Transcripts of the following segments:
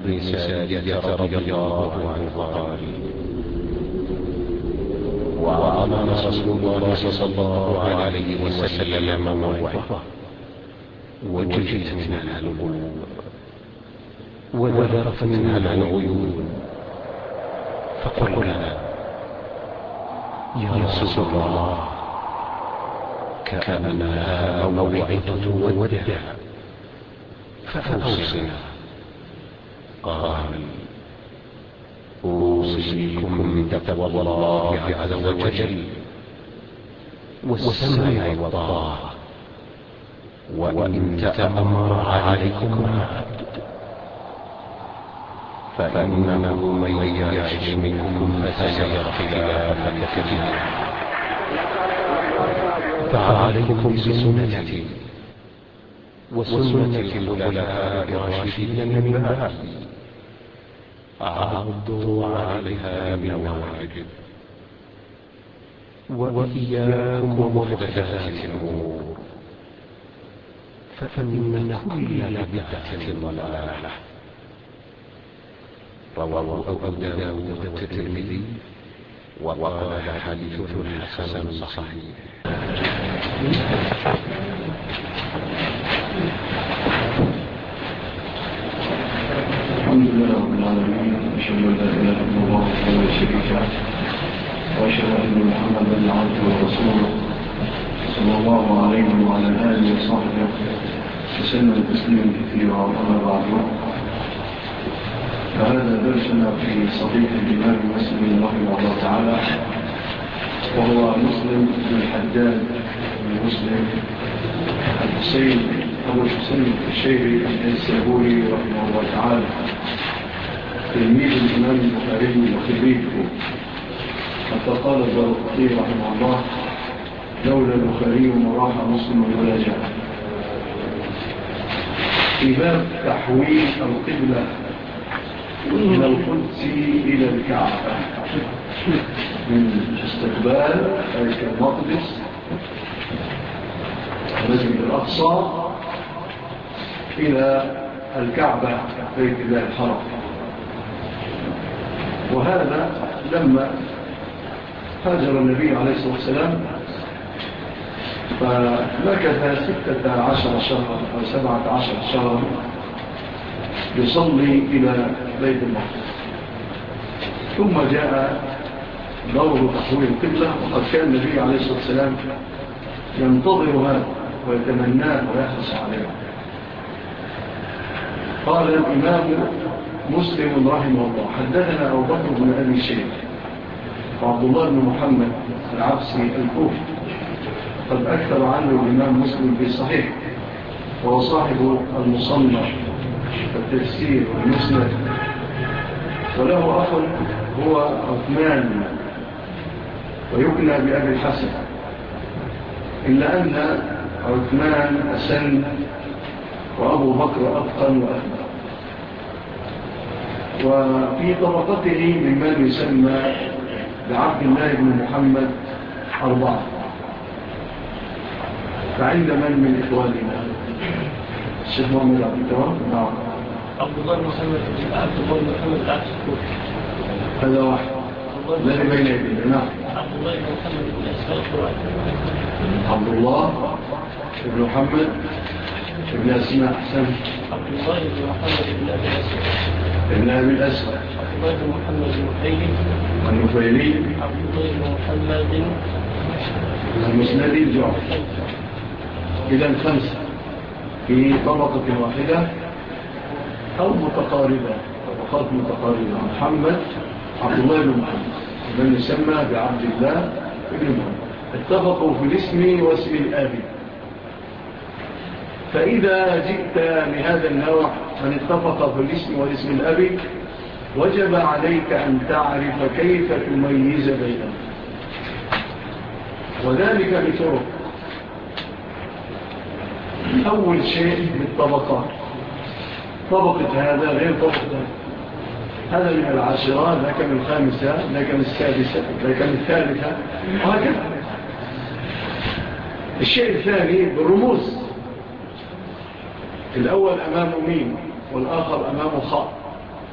بن سارية رضي الله عنه قال: وعظنا رسول الله صلى الله عليه وسلم موعظة وجلت منها القلوب وذرفت منها العيون، فقلنا: يا رسول الله، كأنها موعظة ودع، فأوصنا. قال: أوصيكم بتقوى الله عز وجل والسمع والطاعة، وإن تأمر عليكم عبد، فإنه من يعش منكم فسيرى اختلافا كثيرا، فعليكم بسنتي وسنة الخلفاء الراشدين من بعدي، عضوا عليها بالنواجذ، وإياكم ومحدثات الأمور، فإن كل بدعة ضلالة. رواه أبو داود والترمذي وقال حديث حسن صحيح. الحمد لله رب العالمين، أشهد أن لا إله إلا الله وحده لا شريك له، وأشهد أن محمدا عبده ورسوله صلى الله عليه وعلى آله وصحبه وسلم تسليما كثيرا. أما بعد، فهذا درسنا في صحيح الإمام مسلم رحمه الله تعالى، وهو مسلم بن الحجاج بن مسلم الحسين أبو الحسين الشيبي النيسابوري رحمه الله تعالى، تلميذ الإمام البخاري وخريجه، حتى قال الدارقطني رحمه الله: لولا البخاري ما راح مسلم ولا جاء. في باب تحويل القبلة من القدس إلى الكعبة، من استقبال بيت المقدس المسجد الأقصى إلى الكعبة بيت الله الحرام. وهذا لما هاجر النبي عليه الصلاة والسلام فمكث 16 شهرا أو 17 شهرا يصلي إلى بيت المقدس، ثم جاء دور تحويل القبلة، وقد كان النبي عليه الصلاة والسلام ينتظر هذا ويتمناه ويحرص عليه. قال الإمام مسلم رحمه الله: حدثنا أبو بكر بن أبي شيبة وعبد الله بن محمد العبسي الكوفي، قد أكثر عنه الإمام مسلم في صحيح، وهو صاحب المصنف التفسير والمسند، وله أخ هو عثمان ويكنى بأبي الحسن، إلا أن عثمان أسن وأبو بكر أتقن وأكبر. وفي طبقته ممن يسمى بعبد الله بن محمد 4. فعند من إخواننا الشيخ محمد عبد التوام؟ نعم، عبد الله بن محمد العبد الكوفي، هذا واحد الذي بين يدينا. نعم، عبد الله بن محمد بن أسفل القرآن، عبد الله بن محمد بن أسماء حسن، عبد الله بن محمد بن أبي الأسود، ابن أبي الأسود، عبد الله بن محمد النفيلي، عبد الله بن محمد المسندي الجعفي. إذن 5 في طبقة واحدة أو متقاربة، طبقات متقاربة. محمد عبد الله بن محمد من يسمى بعبد الله بن محمد، اتفقوا في الاسم واسم الآب. فإذا جئت لهذا النوع من اتفق في الاسم والاسم الأب، وجب عليك أن تعرف كيف تميز بينهم، وذلك بطرق. أول شيء بالطبقات، طبقة هذا غير طبقة هذا، من العاشرة ذاك من الخامسة ذاك من السادسة ذاك من الثالثة، وهكذا. الشيء الثاني بالرموز، الأول أمامه ميم والآخر أمامه خاء،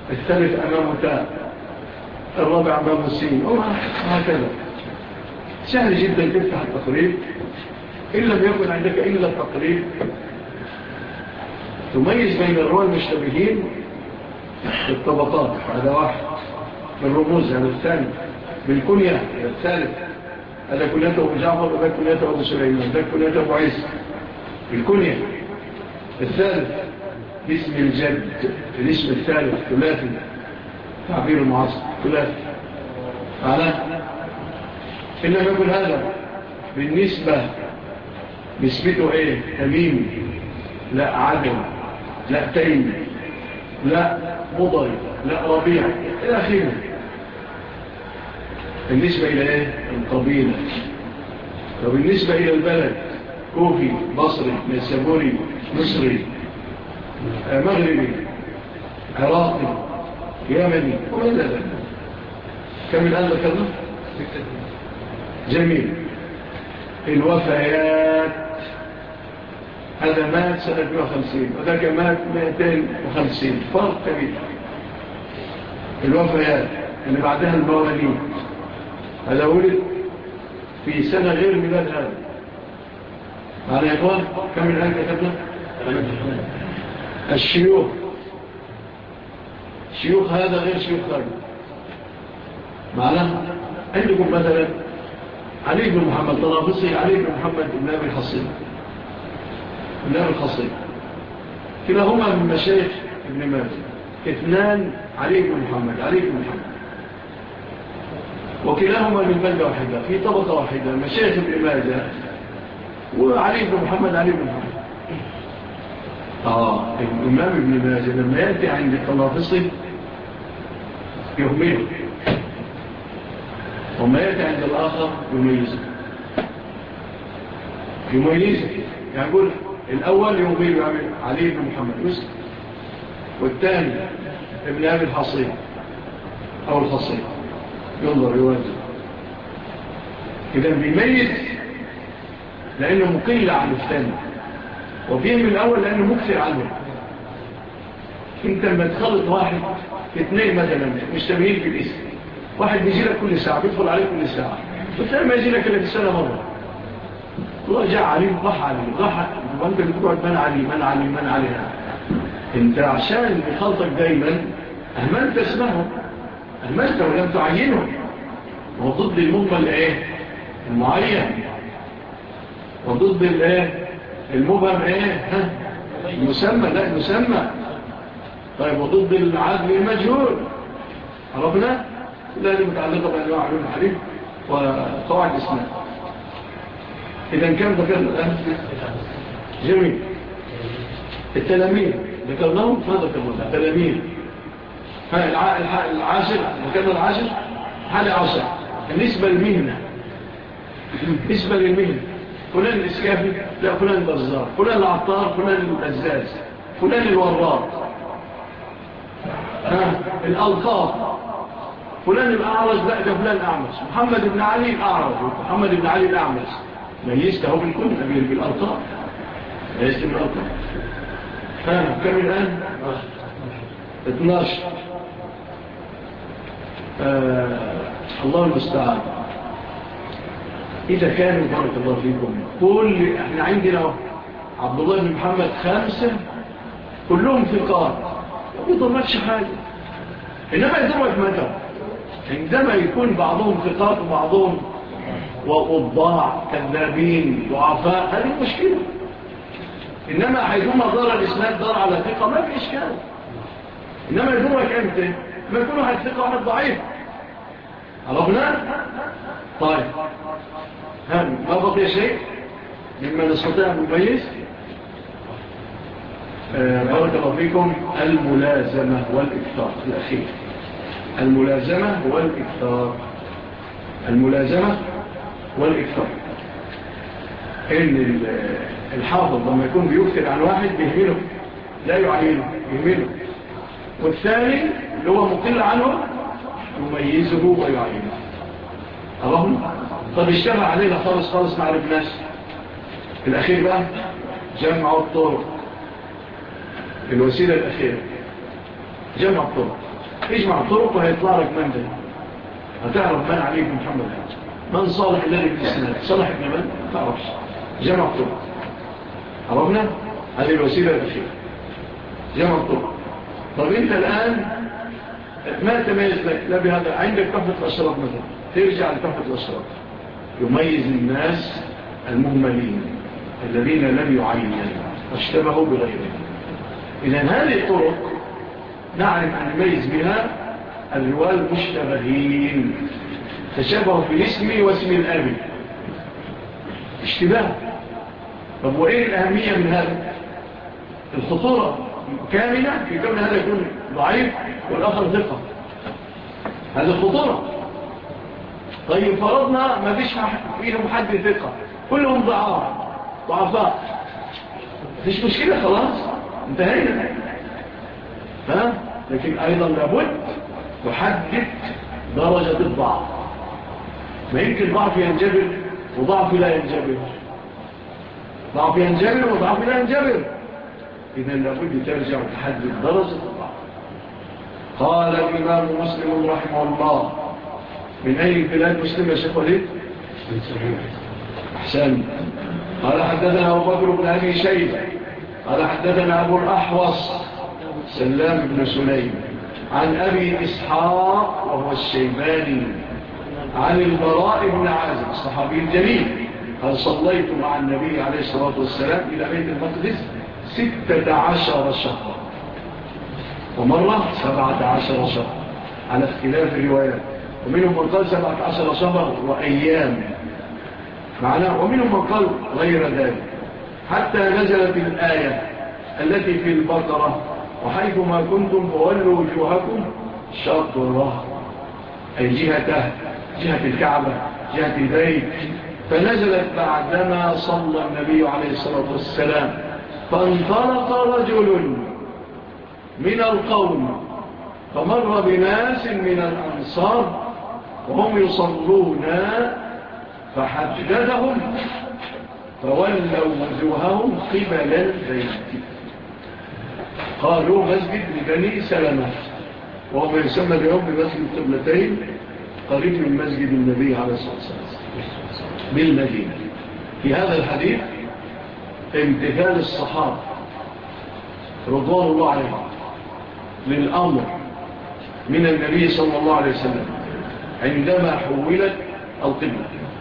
الثالث أمامه تاء، الرابع أمامه سين، وهكذا. سهل جدا تفتح التقريب، إن لم يكن عندك إلا التقريب تميز بين الرواة المشتبهين بالطبقات، هذا واحد، بالرموز هذا الثاني، بالكنية هذا الثالث، هذا كنيته أبو جعفر وهذا كنيته أبو سليمان، هذا كنيته أبو عيسى، بالكنية الثالث، باسم الجد، الاسم الثالث ثلاثي، تعبير المعاصر ثلاثي معناه. إن لم يكن هذا بالنسبة نسبته إيه؟ تميم، لا عدل، لا تيم، لا مضر، لا ربيع، إلى آخره. بالنسبة إلى إيه؟ القبيلة. وبالنسبة إلى البلد، كوفي، بصري، نيسابوري، مصري، مغربي، عراقي، يمني، وما إلى ذلك. كم الآن ذكرنا؟ جميل. الوفيات، هذا مات سنة 150 وذاك مات 250، فرق كبير. الوفيات اللي بعدها المواليد، هذا ولد في سنة غير ميلاد هذا. معنا يا إخوان كم الآن كتبنا؟ الشيوخ، شيوخ هذا غير شيوخ هذا. معنا عندكم مثلا علي بن محمد طرابلسي، علي بن محمد بن أبي الحصين، بن أبي الحصين، كلاهما من مشايخ ابن ماجه. اثنان علي بن محمد، علي بن محمد، وكلاهما من بلدة واحدة في طبقة واحدة، مشايخ ابن ماجه وعلي بن محمد، علي بن محمد. الإمام ابن ماجه لما يأتي عند الطرابلسي يهمله، وما يأتي عند الآخر يميزه، يعني يقول الأول يميل علي بن محمد مسلم، والثاني ابن أبي الحصين أو الحصين، ينظر يوازن. إذا بيميز لأنه مقل عن الثاني، وبيهم الأول لأنه مكثر عنه. انت لما تخلط واحد في اثنين مثلا مشتبهين في الاسم، واحد بيجي لك كل ساعة، بيدخل عليك كل ساعة، والثاني ما يجي لك إلا في السنة مرة. الله جاء عليه راح عليه راح، وانت بتقعد من علي. انت عشان بخلطك دايما أهملت اسمه، أهملت ولم تعينه، وضد المجمل ايه المعين، وضد الايه المبهم ايه المسمى، لا المسمى. طيب وضد العدل المجهول، عرفنا؟ لا دي متعلقة بأنواع علوم الحديث وقواعد الإسلام. إذا كان ذكرنا الآن جميل. التلاميذ ذكرناهم، ما ذكرناهم؟ التلاميذ العاشر، ذكرنا العاشر، حالي عشر. بالنسبة للمهنة، بالنسبة للمهنة، فلان الإسكافي، لا فلان البزار، فلان العطار، فلان الأزاز، فلان الوراق. الألقاب، فلان الأعرج، لا ده فلان أعمش، محمد بن علي الأعرج، محمد بن علي الأعمش. ميزته بالكل بالألقاب، ميزته بالألقاب. كم الآن؟ 12. الله المستعان. إذا كانوا بارك الله فيكم كل احنا عندنا عبد الله بن محمد 5 كلهم ثقات، ما يضرش حاجة. إنما يضرك متى؟ عندما يكون بعضهم ثقات وبعضهم وضاع كذابين ضعفاء، هذه مشكلة. إنما حيثما ضر الإسناد ضر على ثقة ما في إشكال. إنما يضرك أنت ما يكون واحد ثقة واحد ضعيف. عرفنا؟ طيب ما بقي شيء مما نستطيع أن نميز؟ بارك الله فيكم. الملازمة والإكثار الأخير، الملازمة والإكثار، الملازمة والإكثار. إن الحافظ لما يكون بيكثر عن واحد بيهمله، لا يعينه، يهمله. والثاني اللي هو مقل عنه يميزه ويعينه. اللهم طب اشتغل علينا خالص مع الناس. الأخير بقى جمع الطرق، الوسيلة الأخيرة جمع الطرق. اجمع الطرق وهيطلع لك من ده، هتعرف من عليه محمد من صالح الذي في الإسلام. صالح ابن من؟ ما تعرفش. جمع الطرق، عرفنا؟ هذه الوسيلة الأخيرة، جمع الطرق. طب انت الآن ما تميز لك لا بهذا، عندك تحفة الأشراف مثلا، ترجع لتحفة الأشراف، يميز الناس المهملين الذين لم يعينوا واشتبهوا بغيرهم. إذن هذه الطرق نعلم أن نميز بها الرواة المشتبهين، تشابهوا في الاسم واسم الأب، اشتباه. طب وإيه الأهمية من هذا؟ الخطورة كاملة في كون هذا يكون ضعيف والآخر ثقة، هذا الخطورة. طيب فرضنا ما فيش فيهم حد ثقة، كلهم ضعفاء، مفيش مشكلة، خلاص انتهينا. لكن أيضا لابد تحدد درجة الضعف. ما يمكن ضعف ينجبر وضعف لا ينجبر، ضعف ينجبر وضعف لا ينجبر. إذن لابد ترجع وتحدد درجة الضعف. قال الإمام مسلم رحمه الله، من أي بلاد مسلم يا شيخ وليد؟ أحسن. قال حدثنا أبو بكر بن أبي شيبة قال حدثنا أبو الأحوص سلام بن سليم عن أبي إسحاق وهو الشيباني عن البراء بن عازب الصحابي الجليل قال صليت مع النبي عليه الصلاة والسلام إلى بيت المقدس 16 شهرا، ومرة 17 شهرا على اختلاف الروايات، ومنهم من قال 17 شهرا وأيام معناه، ومنهم من قال غير ذلك، حتى نزلت الآية التي في البقرة وحيث ما كنتم فولوا وجوهكم شطره، أي جهة الكعبة، جهة البيت. فنزلت بعدما صلى النبي عليه الصلاة والسلام، فانطلق رجل من القوم فمر بناس من الأنصار وهم يصلون فحددهم فولوا وجوههم قبل البيت، قالوا مسجد لبني سلمة، وهو يسمى اليوم بمسجد القبلتين، قريب من مسجد النبي عليه الصلاة والسلام بالمدينة. في هذا الحديث امتثال الصحابة رضوان الله عليهم للأمر من النبي صلى الله عليه وسلم عندما حولت القبلة،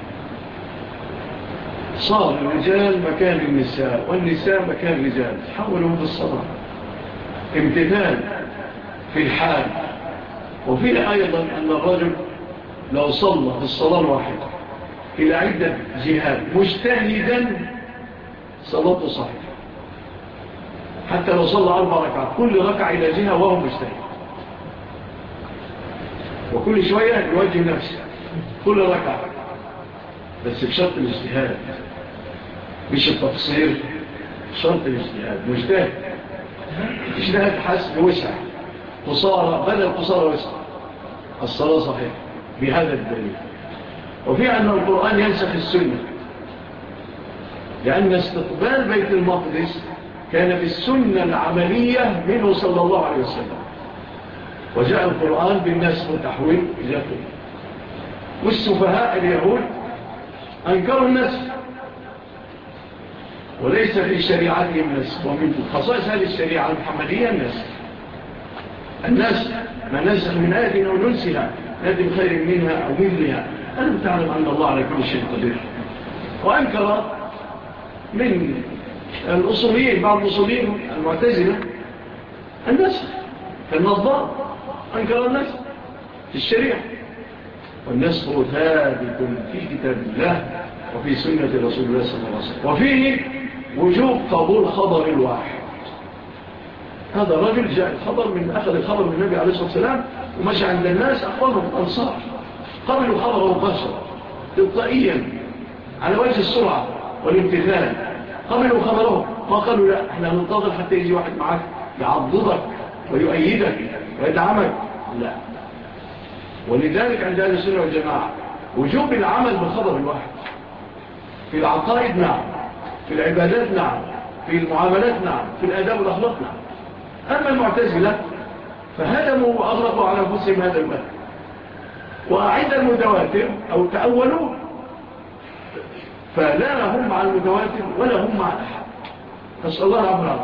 صار الرجال مكان النساء والنساء مكان الرجال، حولوا بالصلاة، امتثال في الحال. وفيه أيضا أن الرجل لو صلى في الصلاة الواحدة إلى عدة جهات مجتهدا صلاته صحيحة، حتى لو صلى 4 ركعات كل ركعة إلى جهة وهو مجتهد، وكل شوية يوجه نفسه كل ركعة، بس بشرط الاجتهاد مش التقصير، شرط الاجتهاد، مجتهد اجتهاد حسب وسع، قصارى بدل قصارى وسع، الصلاة صحيحة بهذا الدليل. وفي أن القرآن ينسخ السنة، لأن استقبال بيت المقدس كان بالسنة العملية منه صلى الله عليه وسلم، وجاء القرآن بالنسخ وتحويل جاته، والسفهاء اليهود أنكروا النسخ وليس في شريعتهم النسخ. ومن خصائص هذه الشريعة المحمدية النسخ ما نسخ من آية أو ننسها نأتي بخير منها أو مثلها، ألم تعلم أن الله على كل شيء قدير. وأنكر من الأصوليين بعض الأصوليين المعتزلة النسخ، كالنظام أنكر النسخ في الشريعة، والنسخ ثابت في كتاب الله وفي سنة رسول الله صلى الله عليه وسلم، وفيه وجوب قبول خبر الواحد. هذا الرجل جاء الخبر أخذ الخبر من النبي عليه الصلاة والسلام ومشى عند الناس أخبرهم الأنصار، قبلوا خبره مباشرة تلقائيا على وجه السرعة والامتثال، قبلوا خبره، ما قالوا لا احنا ننتظر حتى يجي واحد معك يعضدك ويؤيدك ويدعمك، لا. ولذلك عند أهل السنة والجماعة وجوب العمل بالخبر الواحد في العقائد نعم، في العبادات نعم، في المعاملات نعم، في الآداب والأخلاق نعم. أما المعتزلة فهدموا وأغلقوا على أنفسهم هذا المذهب. وعند المتواتر أو تأولوا فلا هم مع المتواتر ولا هم مع الأحد. نسأل الله العافية.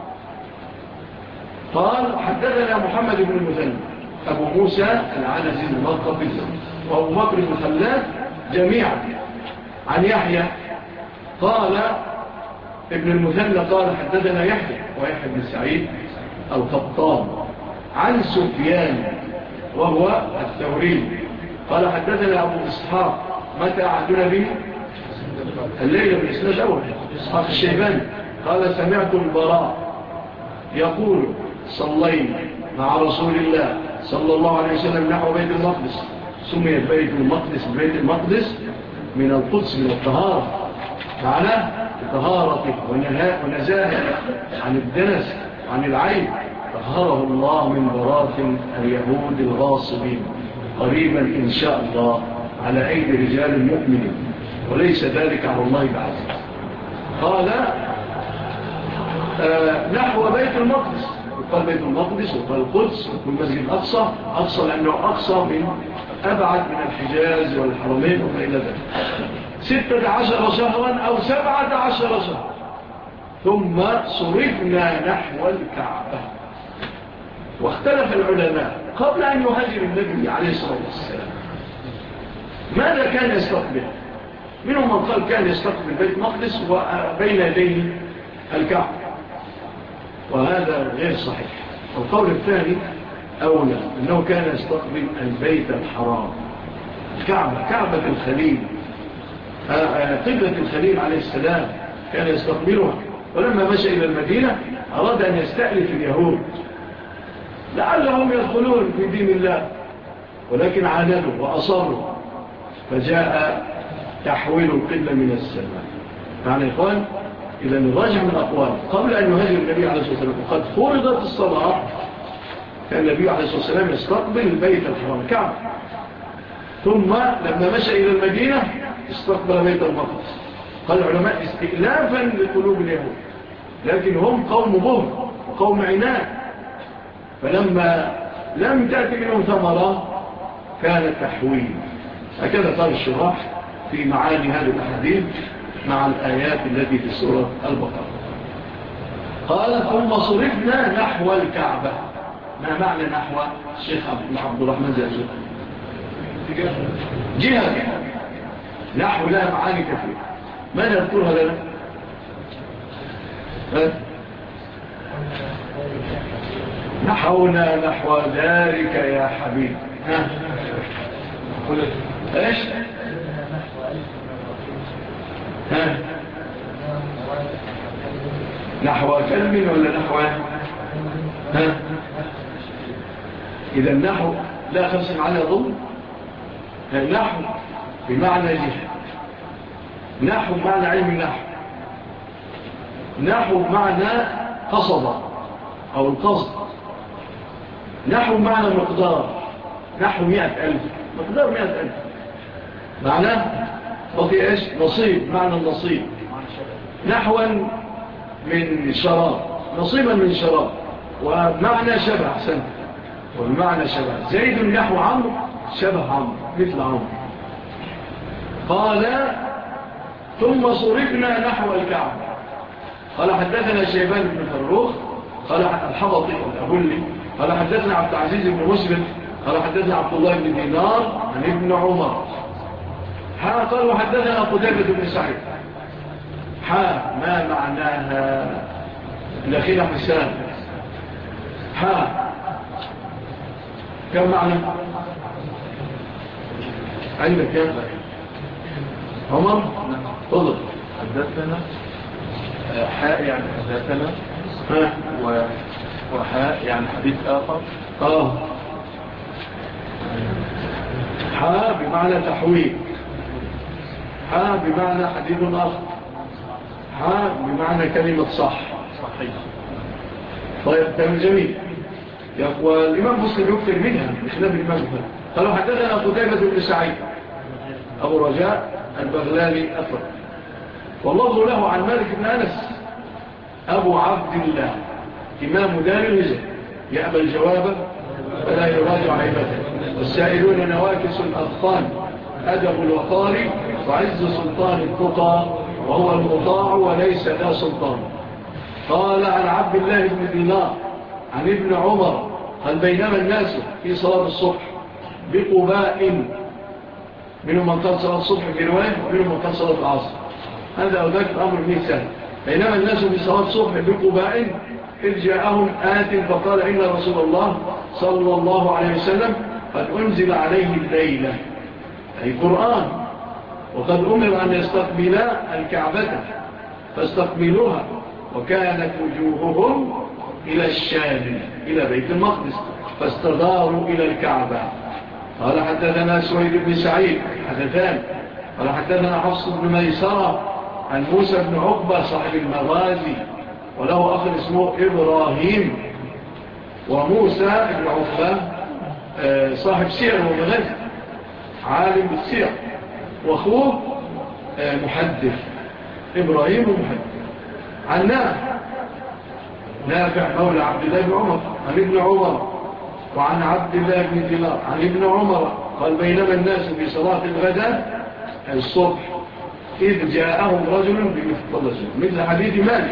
قال حدثنا محمد بن المثنى أبو موسى العنزي الملقبي وأبو بكر بن خلاد جميعا عن يحيى. قال ابن المثنى قال حدثنا يحيى ويحيى بن سعيد القطان عن سفيان وهو الثوري قال حدثنا أبو إسحاق متى عهدنا به الليلة بالإسناد أول إسحاق الشيباني قال سمعت البراء يقول صلينا مع رسول الله صلى الله عليه وسلم نحو بيت المقدس. سميت بيت المقدس بيت المقدس من القدس من الطهارة معناه طهارته ونزاهه عن الدنس وعن العين طهره الله من براثن اليهود الغاصبين قريبا إن شاء الله على أيدي رجال مؤمنين وليس ذلك على الله بعزيز. قال نحو بيت المقدس وقال بيت المقدس وقال القدس وقال مسجد الأقصى أقصى لأنه أقصى من أبعد من الحجاز والحرمين وما إلى ذلك 16 شهرا أو 17 شهرا. ثم صرفنا نحو الكعبة. واختلف العلماء قبل أن يهاجر النبي عليه الصلاة والسلام ماذا كان يستقبل. منهم من قال كان يستقبل بيت المقدس وبين يديه الكعبة وهذا غير صحيح. القول الثاني أولا أنه كان يستقبل البيت الحرام الكعبة كعبة الخليل قبلة الخليل عليه السلام كان يستقبلها. ولما مشى إلى المدينة أراد أن يستألف اليهود لعلهم يدخلون في دين الله ولكن عاندوا وأصروا فجاء تحويل القبلة من السماء. معنى إخوان إذا نراجع من أقوال قبل أن يهاجر النبي عليه الصلاة والسلام وقد فرضت الصلاة كان النبي عليه الصلاة والسلام يستقبل البيت الحرام الكعبة. ثم لما مشى إلى المدينة استقبل بيت المقدس. قال العلماء استئلافا لقلوب اليهود لكن هم قوم بغض وقوم عناد فلما لم تأتي منهم ثمرة كان التحويل. هكذا قال الشراح في معاني هذه الأحاديث مع الآيات التي في سورة البقرة. قال ثم صرفنا نحو الكعبة. ما معنى نحو الشيخ عبد الرحمن زي جهة نحو لها معاني كثيرة. ماذا نذكرها لنا نحونا نحو ذلك يا حبيب ايش نحو كلب ولا نحو إذا النحو لا خمس على ضم. النحو بمعنى جهة نحو بمعنى علم النحو نحو بمعنى قصد أو القصد نحو بمعنى مقدار نحو 100,000 مقدار 100,000 معناه بقي إيش نصيب معنى النصيب نحوا من شراب نصيبا من شراب ومعنى شبه سنة والمعنى شبه زيد نحو عمرو شبه عمرو مثل عمرو. قال ثم صرفنا نحو الكعبة. قال حدثنا شيبان بن فروخ قال الحبطي الأبلي قال حدثنا عبد العزيز بن مسلم قال حدثنا عبد الله بن دينار عن ابن عمر قال وحدثنا قتيبة بن سعيد ما معناها الأخير حسان كم معنى عندك كم عمر تفضل. حدثنا حاء يعني حدثنا وحاء يعني حديث آخر حاء بمعنى تحويل حاء بمعنى حديث آخر حاء بمعنى كلمة صح صحيح. طيب كلام جميل. والإمام مسلم يكثر منها بخلاف الإمام مسلم. قالوا حدثنا قتيبة بن سعيد أبو رجاء البغلاني أفرد والله له عن مالك بن أنس أبو عبد الله إمام دار الهجرة يأبى الجواب فلا يراجع عباده. والسائلون نواكس الأذقان، أدب الوقار وعز سلطان التقى، وهو المطاع وليس ذا سلطان. قال عن عبد الله بن دينار عن ابن عمر قال بينما الناس في صلاة الصبح بقباء، منهم من قال صلاة الصبح في رواية ومنهم من قال صلاة العصر، هذا أو ذاك الأمر من سهل. بينما الناس في صلاة الصبح بقباء إذ جاءهم آت فقال إن رسول الله صلى الله عليه وسلم قد أنزل عليه الليلة، أي قرآن، وقد أمر أن يستقبل الكعبة فاستقبلوها، وكانت وجوههم إلى الشام إلى بيت المقدس فاستداروا إلى الكعبة. قال حدثنا سويد بن سعيد حدثان قال حدثنا حفص بن ميسرة عن موسى بن عقبة صاحب المغازي، وله أخ اسمه إبراهيم، وموسى بن عقبة صاحب سير ومغازي عالم بالسير، وأخوه محدث إبراهيم محدث. عن نافع مولى عبد الله بن عمر عن ابن عمر وعن عبد الله بن دينار عن ابن عمر قال بينما الناس في صلاة الغداء الصبح إذ جاءهم رجل مثل حديث مالك.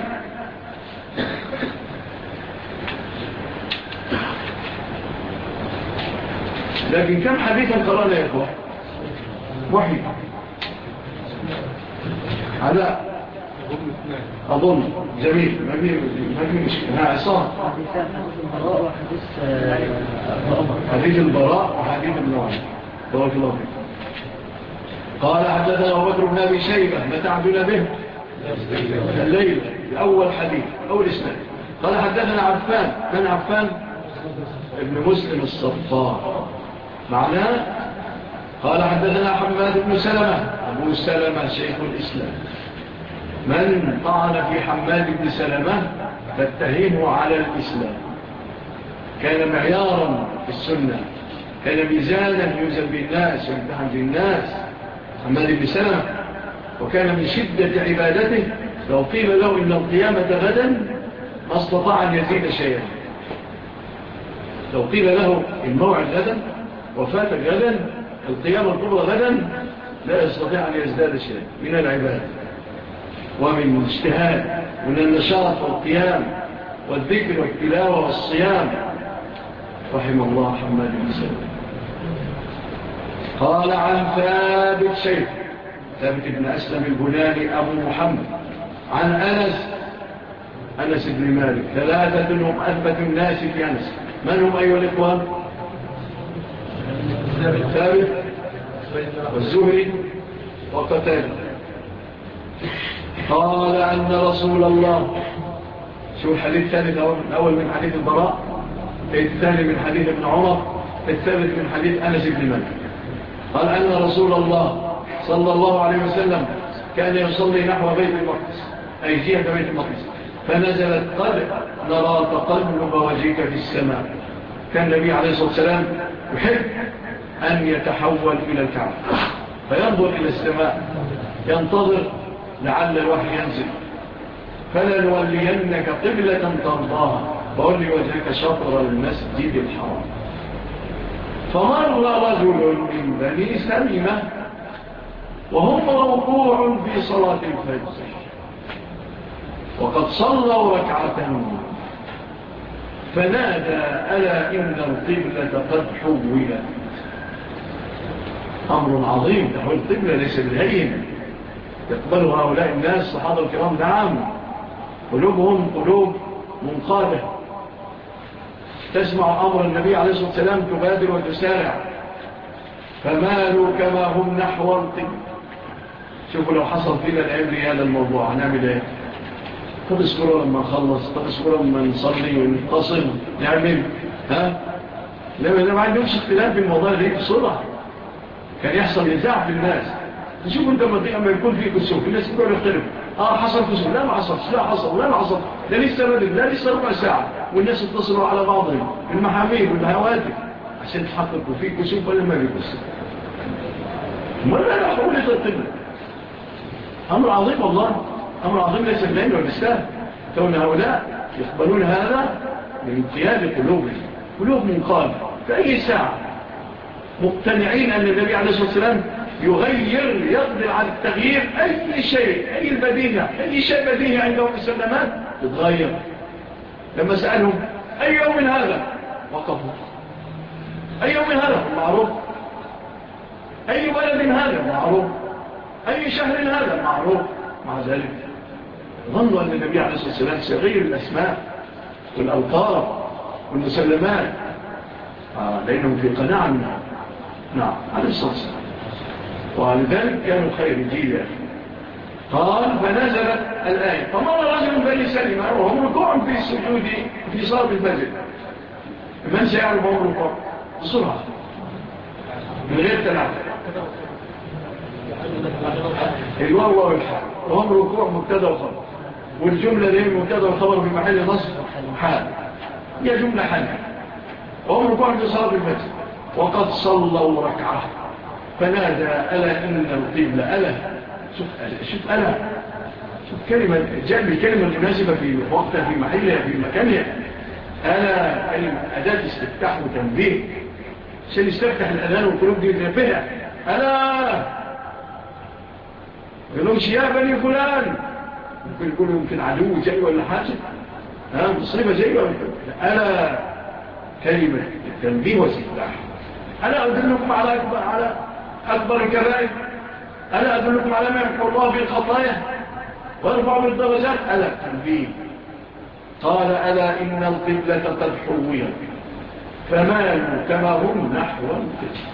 لكن كم حديثا قرأنا يا إخوة؟ وحي على أظن جميل ما في مشكلة. عصام حديث البراء وحديث ابن عمر بارك الله فيك. قال حدثنا أبو بكر بن أبي شيبة متعبنا به الليل الأول حديث أول إسناد. قال حدثنا عفان من عفان ابن مسلم الصفار معناه. قال حدثنا حماد بن سلمة أبو سلمة شيخ الإسلام. من طعن في حماد بن سلمة فاتهمه على الإسلام، كان معيارا في السنة، كان ميزانا يوزن بالناس ويمتحن بالناس حماد بن سلمة، وكان من شدة عبادته لو قيل له إن القيامة غدا ما استطاع أن يزيد شيئا. لو قيل له الموعد غدا وفاتك غدا القيامة الكبرى غدا لا يستطيع أن يزداد شيئا من العبادة ومن الاجتهاد ومن النشاط والقيام والذكر والتلاوة والصيام. رحم الله حماد بن سلمة. قال عن ثابت شيخ ثابت بن أسلم البناني أبو محمد عن أنس بن مالك ثلاثة هم أثبت الناس في أنس. من هم أيها الإخوان؟ ثابت والزهري وقتادة. قال أن رسول الله، شو الحديث الثالث الأول من حديث البراء، الثاني من حديث ابن عمر، الثالث من حديث أنس بن مالك. قال أن رسول الله صلى الله عليه وسلم كان يصلي نحو بيت المقدس أي جهة بيت المقدس فنزلت قد نرى تقلب وجهك في السماء. كان النبي عليه الصلاة والسلام يحب أن يتحول إلى الكعبة فينظر إلى السماء ينتظر لعل الوحي ينزل. فلنولينك قبلة ترضاها فولي وجهك شطر المسجد الحرام. فمر رجل من بني سلمة وهم ركوع في صلاة الفجر وقد صلوا ركعة فنادى ألا إن القبلة قد حولت. أمر عظيم، تحويل القبلة ليس بالهين يقبل هؤلاء الناس صحابة الكرام. نعم قلوبهم قلوب منقادة تسمع أمر النبي عليه الصلاة والسلام تبادر وتسارع فمالوا كما هم نحو القبلة. شوفوا لو حصل فينا العبري هذا الموضوع هنعمل ايه؟ طب اسكروا لما نخلص، طب اسكروا لما نصلي ونتصل نعمل لما ما عندهمش اختلاف في الموضوع ده بسرعة. كان يحصل نزاع في الناس. تشوفوا انت لما يكون في كسوف الناس يقولوا يختلفوا حصل كسوف لا ما حصلش لا حصل لا ما حصل لا لسه بدل لا لسه ربع ساعة والناس اتصلوا على بعضهم بالمحاميل والهواتف عشان تحققوا في كسوف ولا ما في كسوف. ولا حولت القبلة أمر عظيم والله، أمر عظيم ليس بالعلم والإسلام. كون هؤلاء يقبلون هذا لانقياد قلوب منقادة في أي ساعة، مقتنعين أن النبي عليه الصلاة والسلام يقدر على التغيير أي شيء، أي البديهة، أي شيء بديهي عندهم مسلمات تتغير. لما سألهم أي يوم هذا وقفوا، أي يوم هذا معروف، أي بلد هذا معروف، أي شهر هذا معروف. مع ذلك ظنوا أن النبي عليه الصلاة والسلام سيغير الأسماء والألقاب والمسلمات، لأنهم في قناعة منها. نعم عليه الصلاة والسلام. ولذلك كانوا خير جيل. قال فنزلت الآية فمر رجل بني سلمة وهم ركوع في السجود في صلاة الفجر. من سيعرف وهم ركوع بسرعة من غير تنعب الواو والحال، وهم ركوع مبتدا وخبر، والجملة دي مبتدا وخبر في محل نصب حال، هي جملة حال. وهم ركوع في صلاة الفجر وقد صلوا ركعة فنادى ألا إن القبلة ألا. شوف ألا، شوف كلمة جاب الكلمة المناسبة في وقتها في محلها في مكانها. ألا كلمة أداة استفتاح وتنبيه عشان يستفتح الأذان والقلوب دي يتنبهها. ألا يقولونش يا بني فلان، ممكن يقولوا يمكن عدو جاي ولا حاجة، مصيبة جاي ولا حاجة. ألا كلمة التنبيه واستفتاح. ألا أدلكم على أكبر الكبائر، ألا أدلكم على ما يمحو الله بالخطايا ويرفع بالدرجات. ألا تنبيه. قال ألا إن القبلة قد حولت فمالوا كما هم نحو القبلة.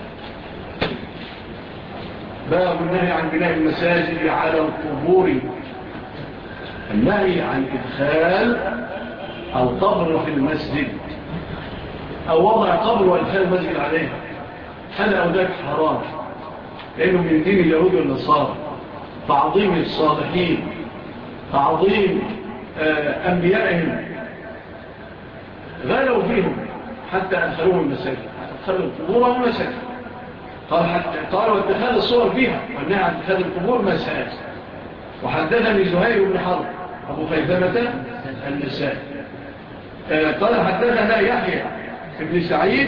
باب النهي عن بناء المساجد على القبور، النهي عن إدخال القبر في المسجد أو وضع قبر وإدخال المسجد عليه. هذا أو ذاك حرام، لأنه من دين اليهود والنصارى. تعظيم الصالحين، تعظيم أنبيائهم، غالوا فيهم حتى أدخلوهم المساجد، أدخلوا القبور والمساجد. قالوا اتخاذ الصور فيها والنهي عن اتخاذ القبور مساجد. وحدثني زهير بن حرب أبو خيثمة النسائي قال حدثنا يحيى ابن سعيد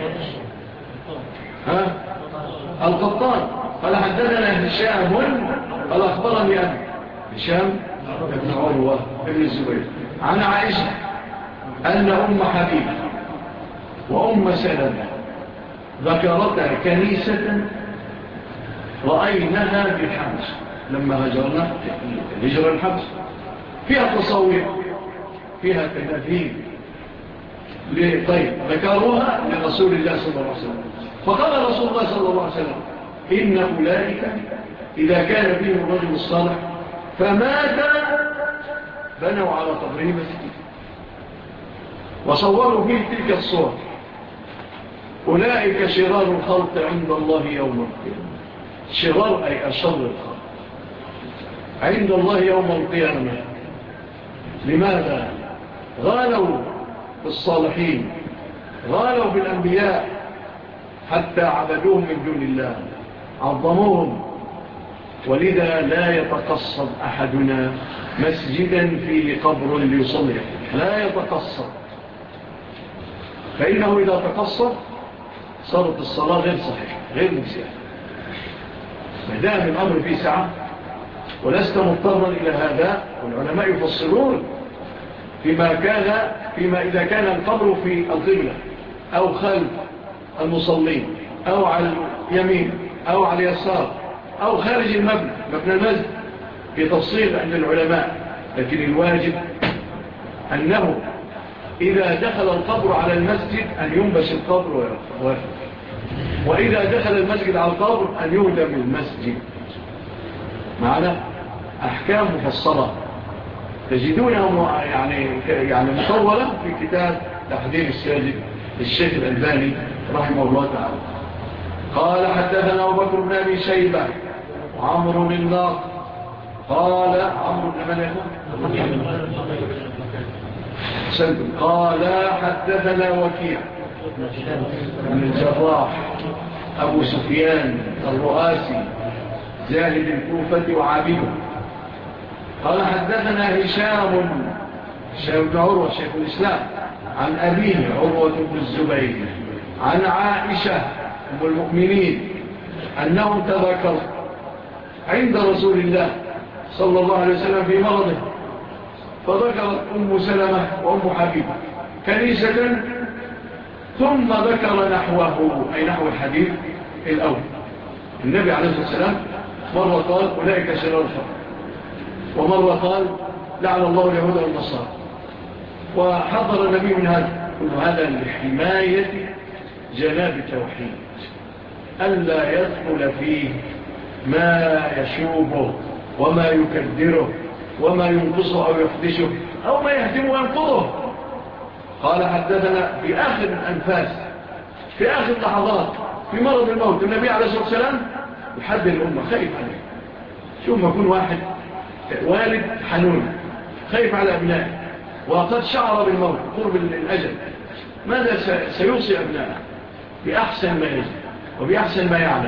القطان قال حدثنا هشام قال أخبرني أبي هشام بن عروة بن الزبير عن عائشة أن أم حبيب وأم سلمة ذكرتا كنيسة رأيناها بالحمص لما هجرنا هجر الحمص، فيها تصوير، فيها تماثيل. طيب ذكروها لرسول الله صلى الله عليه وسلم، فقال رسول الله صلى الله عليه وسلم إن أولئك إذا كان فيهم الرجل الصالح فمات بنوا على قبره مسجد وصوروا فيه تلك الصور، أولئك شرار الخلق عند الله يوم القيامة. شرار أي أشر الخلق عند الله يوم القيامة. لماذا؟ غالوا بالصالحين، غالوا بالأنبياء حتى عبدوهم من دون الله، عظموهم. ولذا لا يتقصد أحدنا مسجدا فيه قبر ليصلي، لا يتقصد، فإنه إذا تقصد صارت الصلاة غير صحيحة غير مسيحة. ما دام الأمر فيه سعة ولست مضطرا إلى هذا. والعلماء يفصلون فيما إذا كان القبر في القبلة أو خلف المصلين أو على اليمين أو على اليسار أو خارج مبنى المسجد، في تفصيل عند العلماء. لكن الواجب أنه إذا دخل القبر على المسجد أن ينبش القبر ويرفع، وإذا دخل المسجد على القبر أن يهدم المسجد. معنا أحكام مفصلة تجدونها يعني مطولة في كتاب تحذير الساجد للشيخ الألباني رحمه الله تعالى. قال حدثنا أبو بكر بن أبي شيبة وعمرو بن الناقد قال عمرو بن من قال حدثنا وكيع بن الجراح أبو سفيان الرؤاسي زاهد الكوفة وعابده. قال حدثنا هشام بن عروة شيخ الإسلام عن أبيه عروة بن الزبير عن عائشة أم المؤمنين أنهم تذكروا عند رسول الله صلى الله عليه وسلم في مرضه، فذكرت أم سلمة وأم حبيبة كنيسة ثم ذكر نحوه، أي نحو الحديث الأول. النبي عليه الصلاة والسلام مرة قال أولئك شرار الخلق، ومرة قال لعن الله اليهود والنصارى، وحضر النبي من هذا كل هذا لحماية جناب التوحيد، ألا يدخل فيه ما يشوبه وما يكدره وما ينقصه أو يخدشه أو ما يهدمه وينقضه. قال حدثنا في آخر الأنفاس، في آخر اللحظات، في مرض الموت، النبي عليه الصلاة والسلام يحذر الأمة، خايف عليه. شوف ما يكون واحد والد حنون خايف على أبنائه وقد شعر بالموت قرب الأجل، ماذا سيوصي أبنائه؟ بأحسن ما يجب وبأحسن ما يعمل.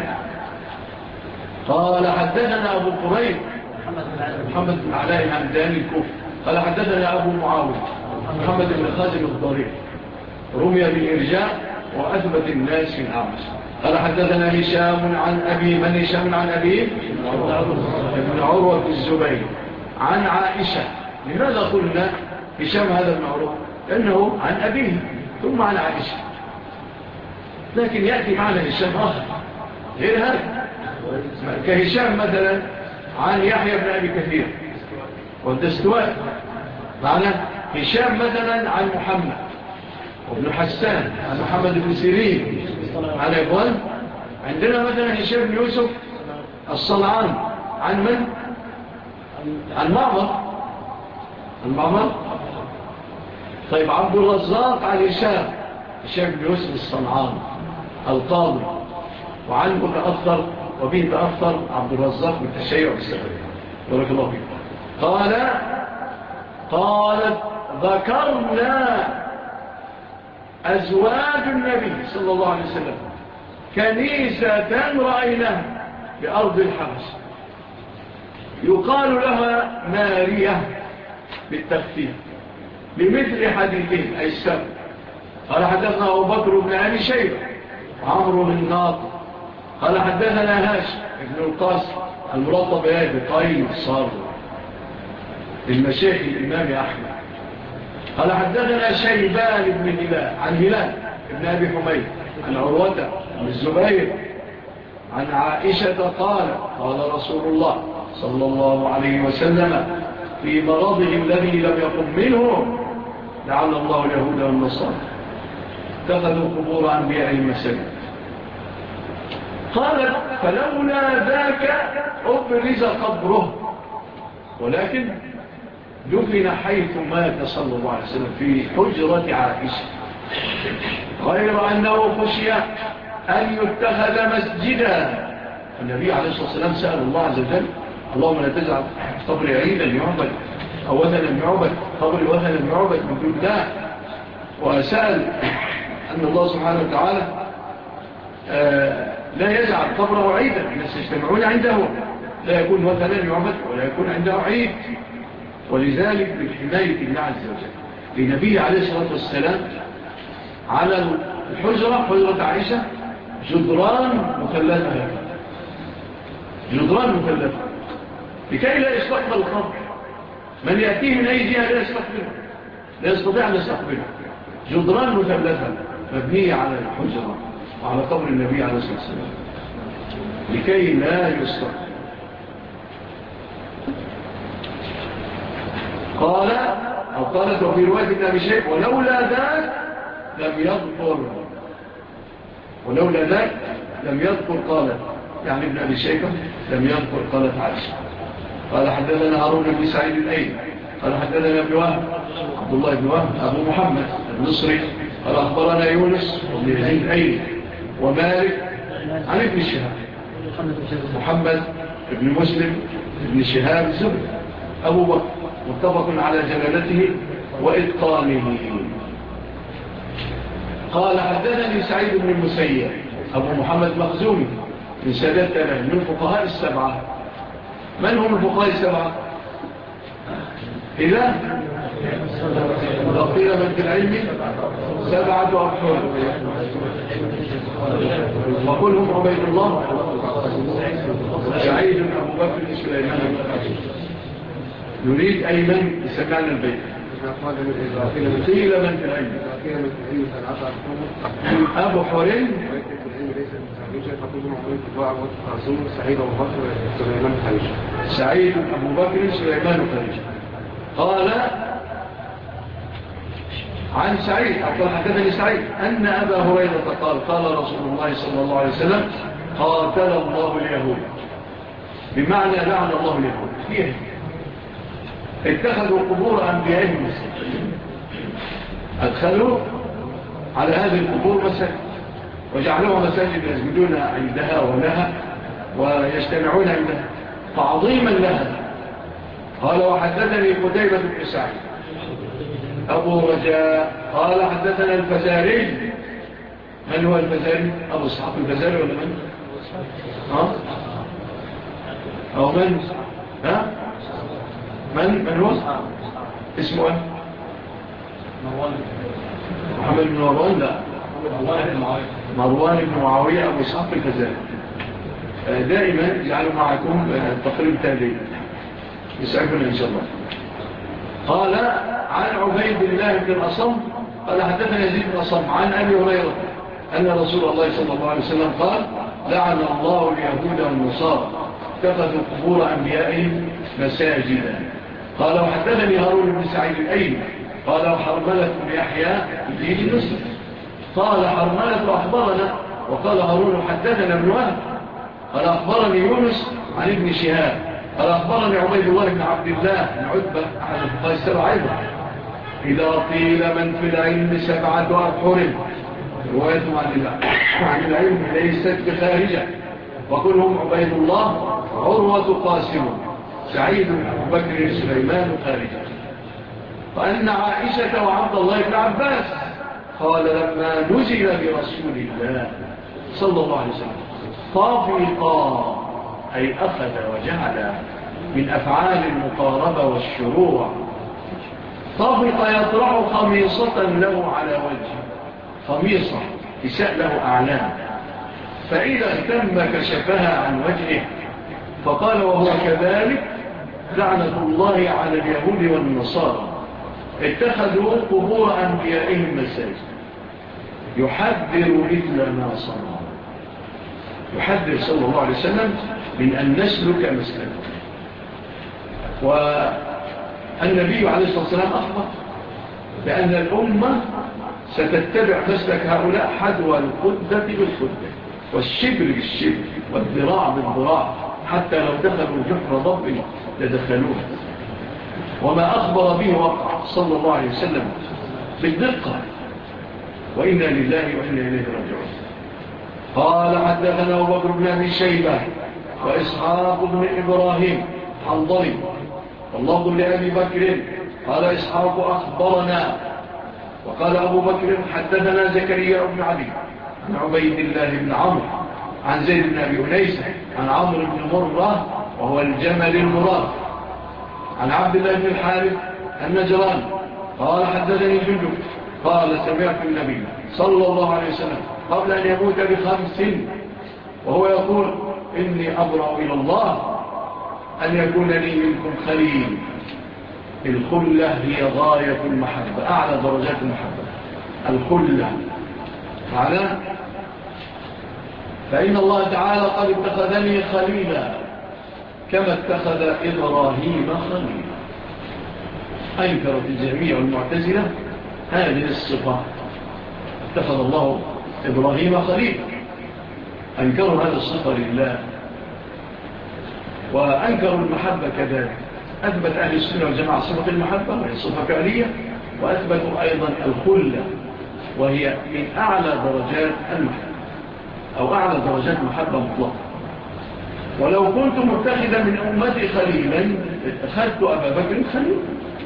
قال حدثنا أبو قريب محمد بن علاء الهمداني الكوفي قال حدثنا أبو معاوية محمد بن خازم الضرير رمي بالإرجاء وأثبت الناس في الأعمش. قال حدثنا هشام عن أبي، من هشام عن أبي؟ ابن عروة بن الزبير عن عائشة. لماذا قلنا هشام هذا ابن عروة؟ لأنه عن أبيه ثم عن عائشة، لكن يأتي معنا هشام آخر غير هذا، كهشام مثلا عن يحيى بن أبي كثير والدستوات، معنا هشام مثلا عن محمد وابن حسان عن محمد بن سيرين على إخوان. عندنا مثلا هشام بن يوسف الصنعان عن من؟ عن معمر. طيب عبد الرزاق عن هشام بن يوسف الصنعان القاضي، وعنه تأثر وبه تأثر عبد الرزاق بالتشيع والسفرية. بارك الله فيك. قالت ذكرنا أزواج النبي صلى الله عليه وسلم كنيسة رأيناها بأرض الحبش يقال لها مارية بالتخفيف بمثل حديثين أي السبب. قال حدثنا أبو بكر بن أبي شيبة عمرو بن ناطق قال حدثنا هاشم ابن القاسم الملطب بقيل الصار المشايخ الإمام أحمد. قال حدثنا شيبان بن هلال عن هلال ابن أبي حميد عن عروة بن الزبير عن عائشة قال رسول الله صلى الله عليه وسلم في مرضه الذي لم يقم منه لعن الله اليهود والنصارى اتخذوا قبور أنبيائهم مساجد. قالت فلولا ذاك أبرز قبره، ولكن دفن حيث مات صلى الله عليه وسلم في حجرة عائشة، غير أنه خشي أن يتخذ مسجدا. النبي عليه الصلاة والسلام سأل الله عز وجل اللهم لا تجعل قبري عيدا يعبد أو وثنا يعبد، قبري وثنا يعبد من دون الله. وسأل أن الله سبحانه وتعالى لا يجعل قبره عيدا، الناس يجتمعون عنده، لا يكون وثنا يعبد ولا يكون عنده عيد. ولذلك بالحماية الله عز وجل لنبي عليه الصلاة والسلام على الحجرة، حجرة عائشة، جدران مثلثة لكي لا يستقبل القبر، من يأتيه من أي جهة لا يستطيع أن يستقبله. جدران مثلثة مبنية على الحجرة وعلى قبر النبي عليه الصلاة والسلام لكي لا يستقبل. قالت وفي رواية ابن أبي شيخ ولولا ذاك لم يذكر قالت، يعني ابن أبي شيخ لم يذكر قالت عائشة. قال حدثنا هارون بن سعيد الأيلي قال حدثنا ابن وهب عبد الله بن وهب أبو محمد المصري قال أخبرنا يونس بن يزيد الأيلي ومالك عن ابن شهاب محمد بن مسلم بن شهاب الزهري أبو بكر متفق على جلالته وإتقانه. قال حدثني سعيد بن المسيب أبو محمد مخزومي من سادات تابعين من الفقهاء السبعة. من هم الفقهاء السبعة؟ إذا وقيل من في العلم 7 أبحر وكلهم عبيد الله سعيد أبو بكر سليمان يريد أيمن يسمعنا البيت قيل من في العلم أبو حرين سعيد أبو بكر سليمان خريج قال عن سعيد أقول حدثني سعيد أن أبا هريرة قال رسول الله صلى الله عليه وسلم قاتل الله اليهود بمعنى لعن الله اليهود فيه اتخذوا قبور أنبيائهم أدخلوا على هذه القبور مساجد وجعلوها مساجد يسجدون عندها ولها ويجتمعون عندها تعظيما لها. قال وحدثني قتيبة بن سعيد أبو رجاء قال حدثنا الفزاري. من هو الفزاري؟ أبو إسحاق الفزاري ولا من؟ أو من؟ ها؟ من هو؟ اسمه ايه؟ محمد بن مروان. لا مروان بن معاوية أبو إسحاق الفزاري. دائما يجعلوا معكم تقريب تالي يسعفنا إن شاء الله. قال عن عبيد الله بن الأصم قال حدثنا يزيد بن الأصم عن أبي هريرة أن رسول الله صلى الله عليه وسلم قال لعن الله اليهود والنصارى اتخذوا قبور أنبيائهم مساجدا. قال وحدثني هارون بن سعيد الأيلي قال وحرملة بن يحيى الدين المسلم قال حرملة أخبرنا وقال هارون حدثنا ابن وهب قال أخبرني يونس عن ابن شهاب قال أخبرني عبيد الله بن عبد الله بن عتبة أحد الفقهاء السبعة أيضا إذا قيل من في العلم 7 أبحر رواية عن العلم ليست بخارجة وكلهم عبيد الله عروة قاسم سعيد أبو بكر سليمان خارجة. وأن عائشة وعبد الله بن عباس قال لما نزل برسول الله صلى الله عليه وسلم طافقا أي أخذ وجعل من أفعال المقاربة والشروع طافق يطرع خميصة له على وجهه خميصة كساء له أعلام فإذا اهتم كشفها عن وجهه فقال وهو كذلك لعنة الله على اليهود والنصارى اتخذوا قبور أنبيائهم مساجد يحذر مثل ما صنع يحذر صلى الله عليه وسلم من أن نسلك مسلك. والنبي عليه الصلاة والسلام أخبر بأن الأمة ستتبع مسلك هؤلاء حدوى الخدة بالخدة والشبر بالشبر والذراع بالذراع حتى لو دخلوا جحر ضب لدخلوه. وما أخبر به وقع صلى الله عليه وسلم بالدقة وإنا لله وإنا إليه راجعون. قال حدثنا أبو بكر بن أبي شيبة وإسحاق بن إبراهيم حنظلي واللفظ لأبي بكر قال إسحاق أخبرنا وقال أبو بكر حدثنا زكريا بن علي عن عبيد الله بن عمرو عن زيد بن أبي أنيس عن عمرو بن مرة وهو الجمل المراد عن عبد الله بن الحارث النجران قال حدثني جندب قال سمعت النبي صلى الله عليه وسلم قبل أن يموت ب5 وهو يقول إني أبرأ إلى الله أن يكون لي منكم خليل. الخلة هي غاية المحبة أعلى درجات المحبة الخلة معناه فإن الله تعالى قد اتخذني خليلا كما اتخذ إبراهيم خليلا. أنكرت الجهمية والمعتزلة هذه الصفة اتخذ الله إبراهيم خليلا أنكروا هذه الصفة لله وأنكروا المحبة كذلك. أثبت أهل السنة والجماعة صفة المحبة وهي صفة فعلية وأثبتوا أيضا الخلة وهي من أعلى درجات المحبة أو أعلى درجات المحبة مطلقة. ولو كنت متخذا من أمتي خليلا اتخذت أبا بكر خليلا.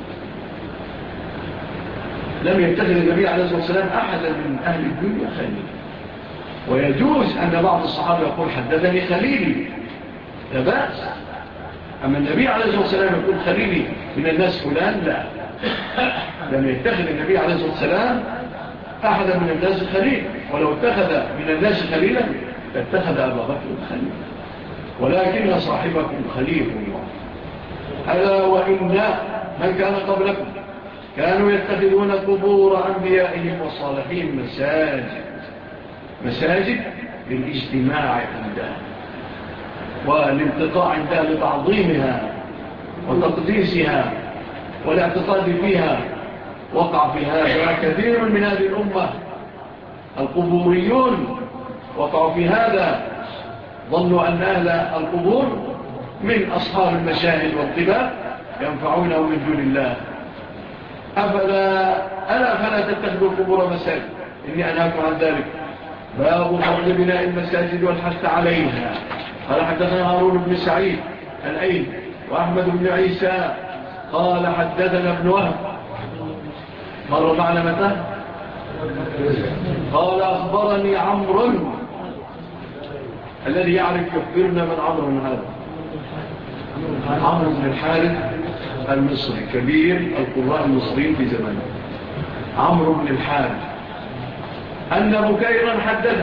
لم يتخذ النبي عليه الصلاة والسلام أحدا من أهل الدنيا خليلا. ويجوز أن بعض الصحابة يقول حدثني خليلي لا بأس. أما النبي عليه الصلاة والسلام يقول خليلي من الناس فلان لا لم يتخذ النبي عليه الصلاة والسلام أحدا من الناس خليل، ولو اتخذ من الناس خليلا لاتخذ أبا بكر خليل، ولكن صاحبكم خليل الله. ألا وإن من كان قبلكم كانوا يتخذون قبور أنبيائهم والصالحين مساجد للاجتماع عندها والالتقاء عندها لتعظيمها وتقديسها والاعتقاد فيها. وقع في هذا كثير من هذه الأمة، القبوريون وقعوا في هذا، ظنوا أن أهل القبور من أصحاب المشاهد والقباب ينفعونه من دون الله. ألا فلا تتخذوا القبور مساجد، إني أنهاكم عن ذلك. باب فضل بناء المساجد والحث عليها. قال حدثنا هارون بن سعيد الأيل وأحمد بن عيسى قال حدثنا ابن وهب مر معنا متى؟ قال أخبرني عمرو الذي يعرف يخبرنا من عمرو هذا، عمرو بن الحارث المصري كبير القراء المصريين في زمانه. عمرو بن الحارث أن بكيرا حدثه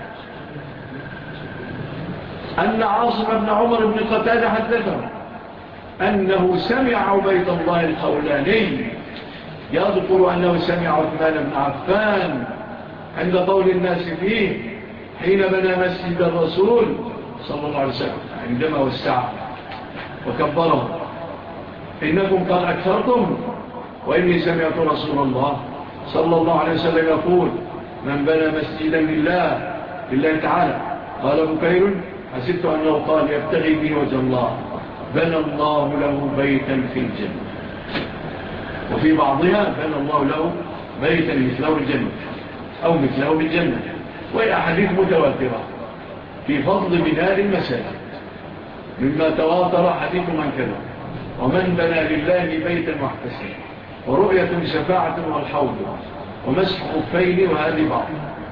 أن عاصم بن عمر بن قتادة حدثه أنه سمع عبيد الله الخولاني يذكر أنه سمع عثمان بن عفان عند قول الناس فيه حين بنى مسجد الرسول صلى الله عليه وسلم عندما وسعه وكبره: إنكم قد أكثرتم، وإني سمعت رسول الله صلى الله عليه وسلم يقول: من بنى مسجدا لله تعالى. قال بكير: حسبت أنه قال يبتغي به وجه الله، بنى الله له بيتا في الجنة. وفي بعضها بنى الله له بيتا مثله الجنة أو مثله بالجنة. وهي أحاديث متواترة في فضل بناء المساجد، مما تواتر حديث من كذا: ومن بنى لله بيتا محتسبا، ورؤية شفاعة والحوض، ومسح خفين، وهذه بعض.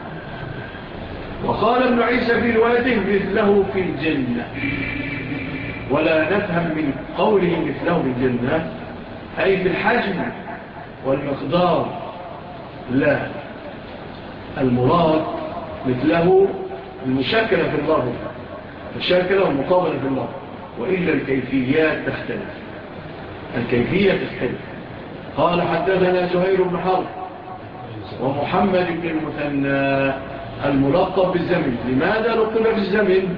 وقال ابن عيسى في روايته: مثله في الجنة. ولا نفهم من قوله مثله في الجنة أي في الحجم والمقدار، لا، المراد مثله المشاكلة في الله، المشاكلة والمقابلة في الله، وإلا الكيفيات تختلف، الكيفية تختلف. قال حدثنا زهير بن حرب ومحمد بن المثنى الملقب بالزمن. لماذا لقب بالزمن؟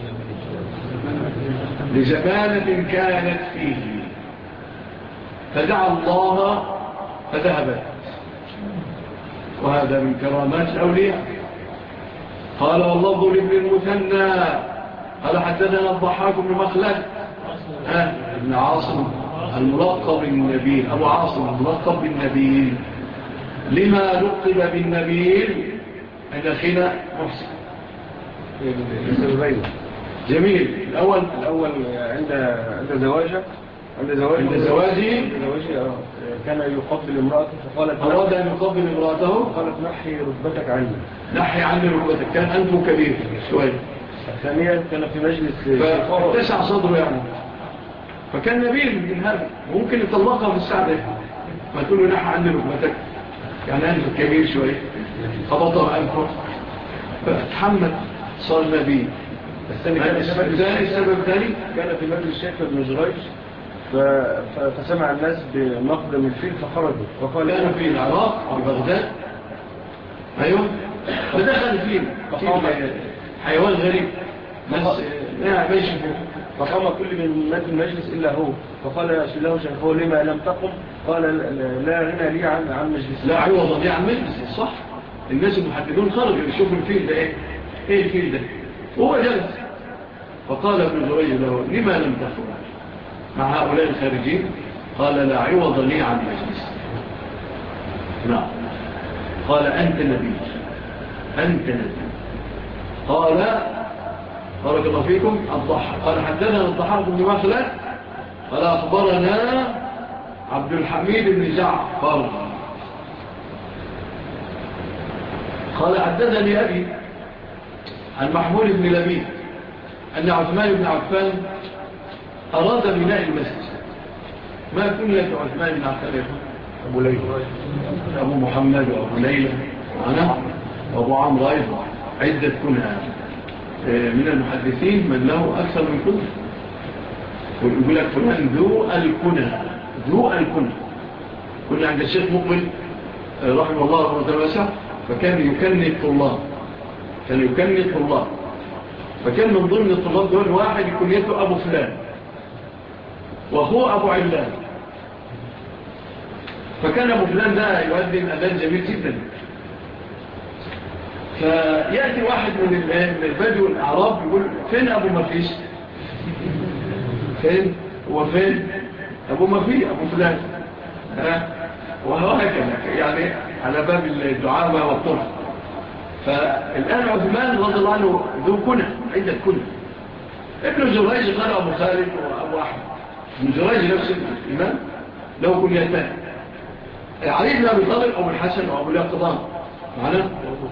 لزمانة كانت فيه فدعا الله فذهبت، وهذا من كرامات الأولياء. قال واللفظ لابن المثنى قال حدثنا الضحاك بن مخلد ابن عاصم الملقب بالنبيل، أبو عاصم الملقب بالنبيل. لما لقب بالنبيل؟ عند أخينا محسن جميل. الأول عند زواجه كان يقبل امرأته، فقالت أراد أن يقبل امرأته، قالت نحي ركبتك عني، نحي عني ركبتك. كان أنفه كبير شوية. ثانيا كان في مجلس فتسع صدره يعني، فكان نبيل من هذا، ممكن يطلقها في الساعة دي، ما تقول له نحي عني ركبتك، يعني أنفه كبير شوية، خبطها أنفه فتحمل، صار نبيل. السبب الثاني كان في مجلس الشيخ ابن جريج فسمع الناس بمقدم الفيل فخرجوا، وقال كانوا في العراق أو بغداد، أيوه، فدخل الفيل حيوان غريب، ناس ما يشوفوه. فقام كل من المجلس إلا هو، فقال له شيخه: لما لم تقم؟ قال: لا غنى لي عن مجلس، لا عوض لي عن مجلس. صح، الناس المحددون خرجوا يشوفوا الفيل ده ايه الفيل ده، وهو جلس. فقال ابن جريج له: لما لم تقم مع هؤلاء الخارجين؟ قال: لا عوض لي عن مجلس. نعم. قال: أنت نبي، أنت نبي. قال: بارك الله فيكم. الضحى قال حدثنا الضحاك بن مخلد قال أخبرنا عبد الحميد بن جعفر قال حدثني أبي عن محمود بن لبيد أن عثمان بن عفان أراد بناء المسجد. ما كنية عثمان بن عفان؟ أبو ليلى، أبو محمد وأبو ليلى معنا، وأبو عمرو أيضا عدة كنها. من المحدثين من له أكثر من كنها، ويقول لك فلان ذو الكنها، ذو الكنها. كنا عند الشيخ مقبل رحمه الله وتوسع، فكان يكني الطلاب، فكان من ضمن الطلاب دول واحد كنيته أبو فلان وأخوه أبو علان. فكان أبو فلان ده يؤذن أذان جميل جدا. فيأتي واحد من البدو الأعراب يقول فين أبو مفيش؟ فين؟ هو فين؟ أبو مفيش أبو فلان. وهو هكذا يعني على باب الدعاوى والطرح. فالآن عثمان رضي الله عنه ذو كنى، عدة كنى. ابن جريج قال أبو خالد وأبو أحمد. ابن جريج نفس الإمام له كنيتان، علي بن أبي طالب أبو الحسن وأبو اليقظان معنا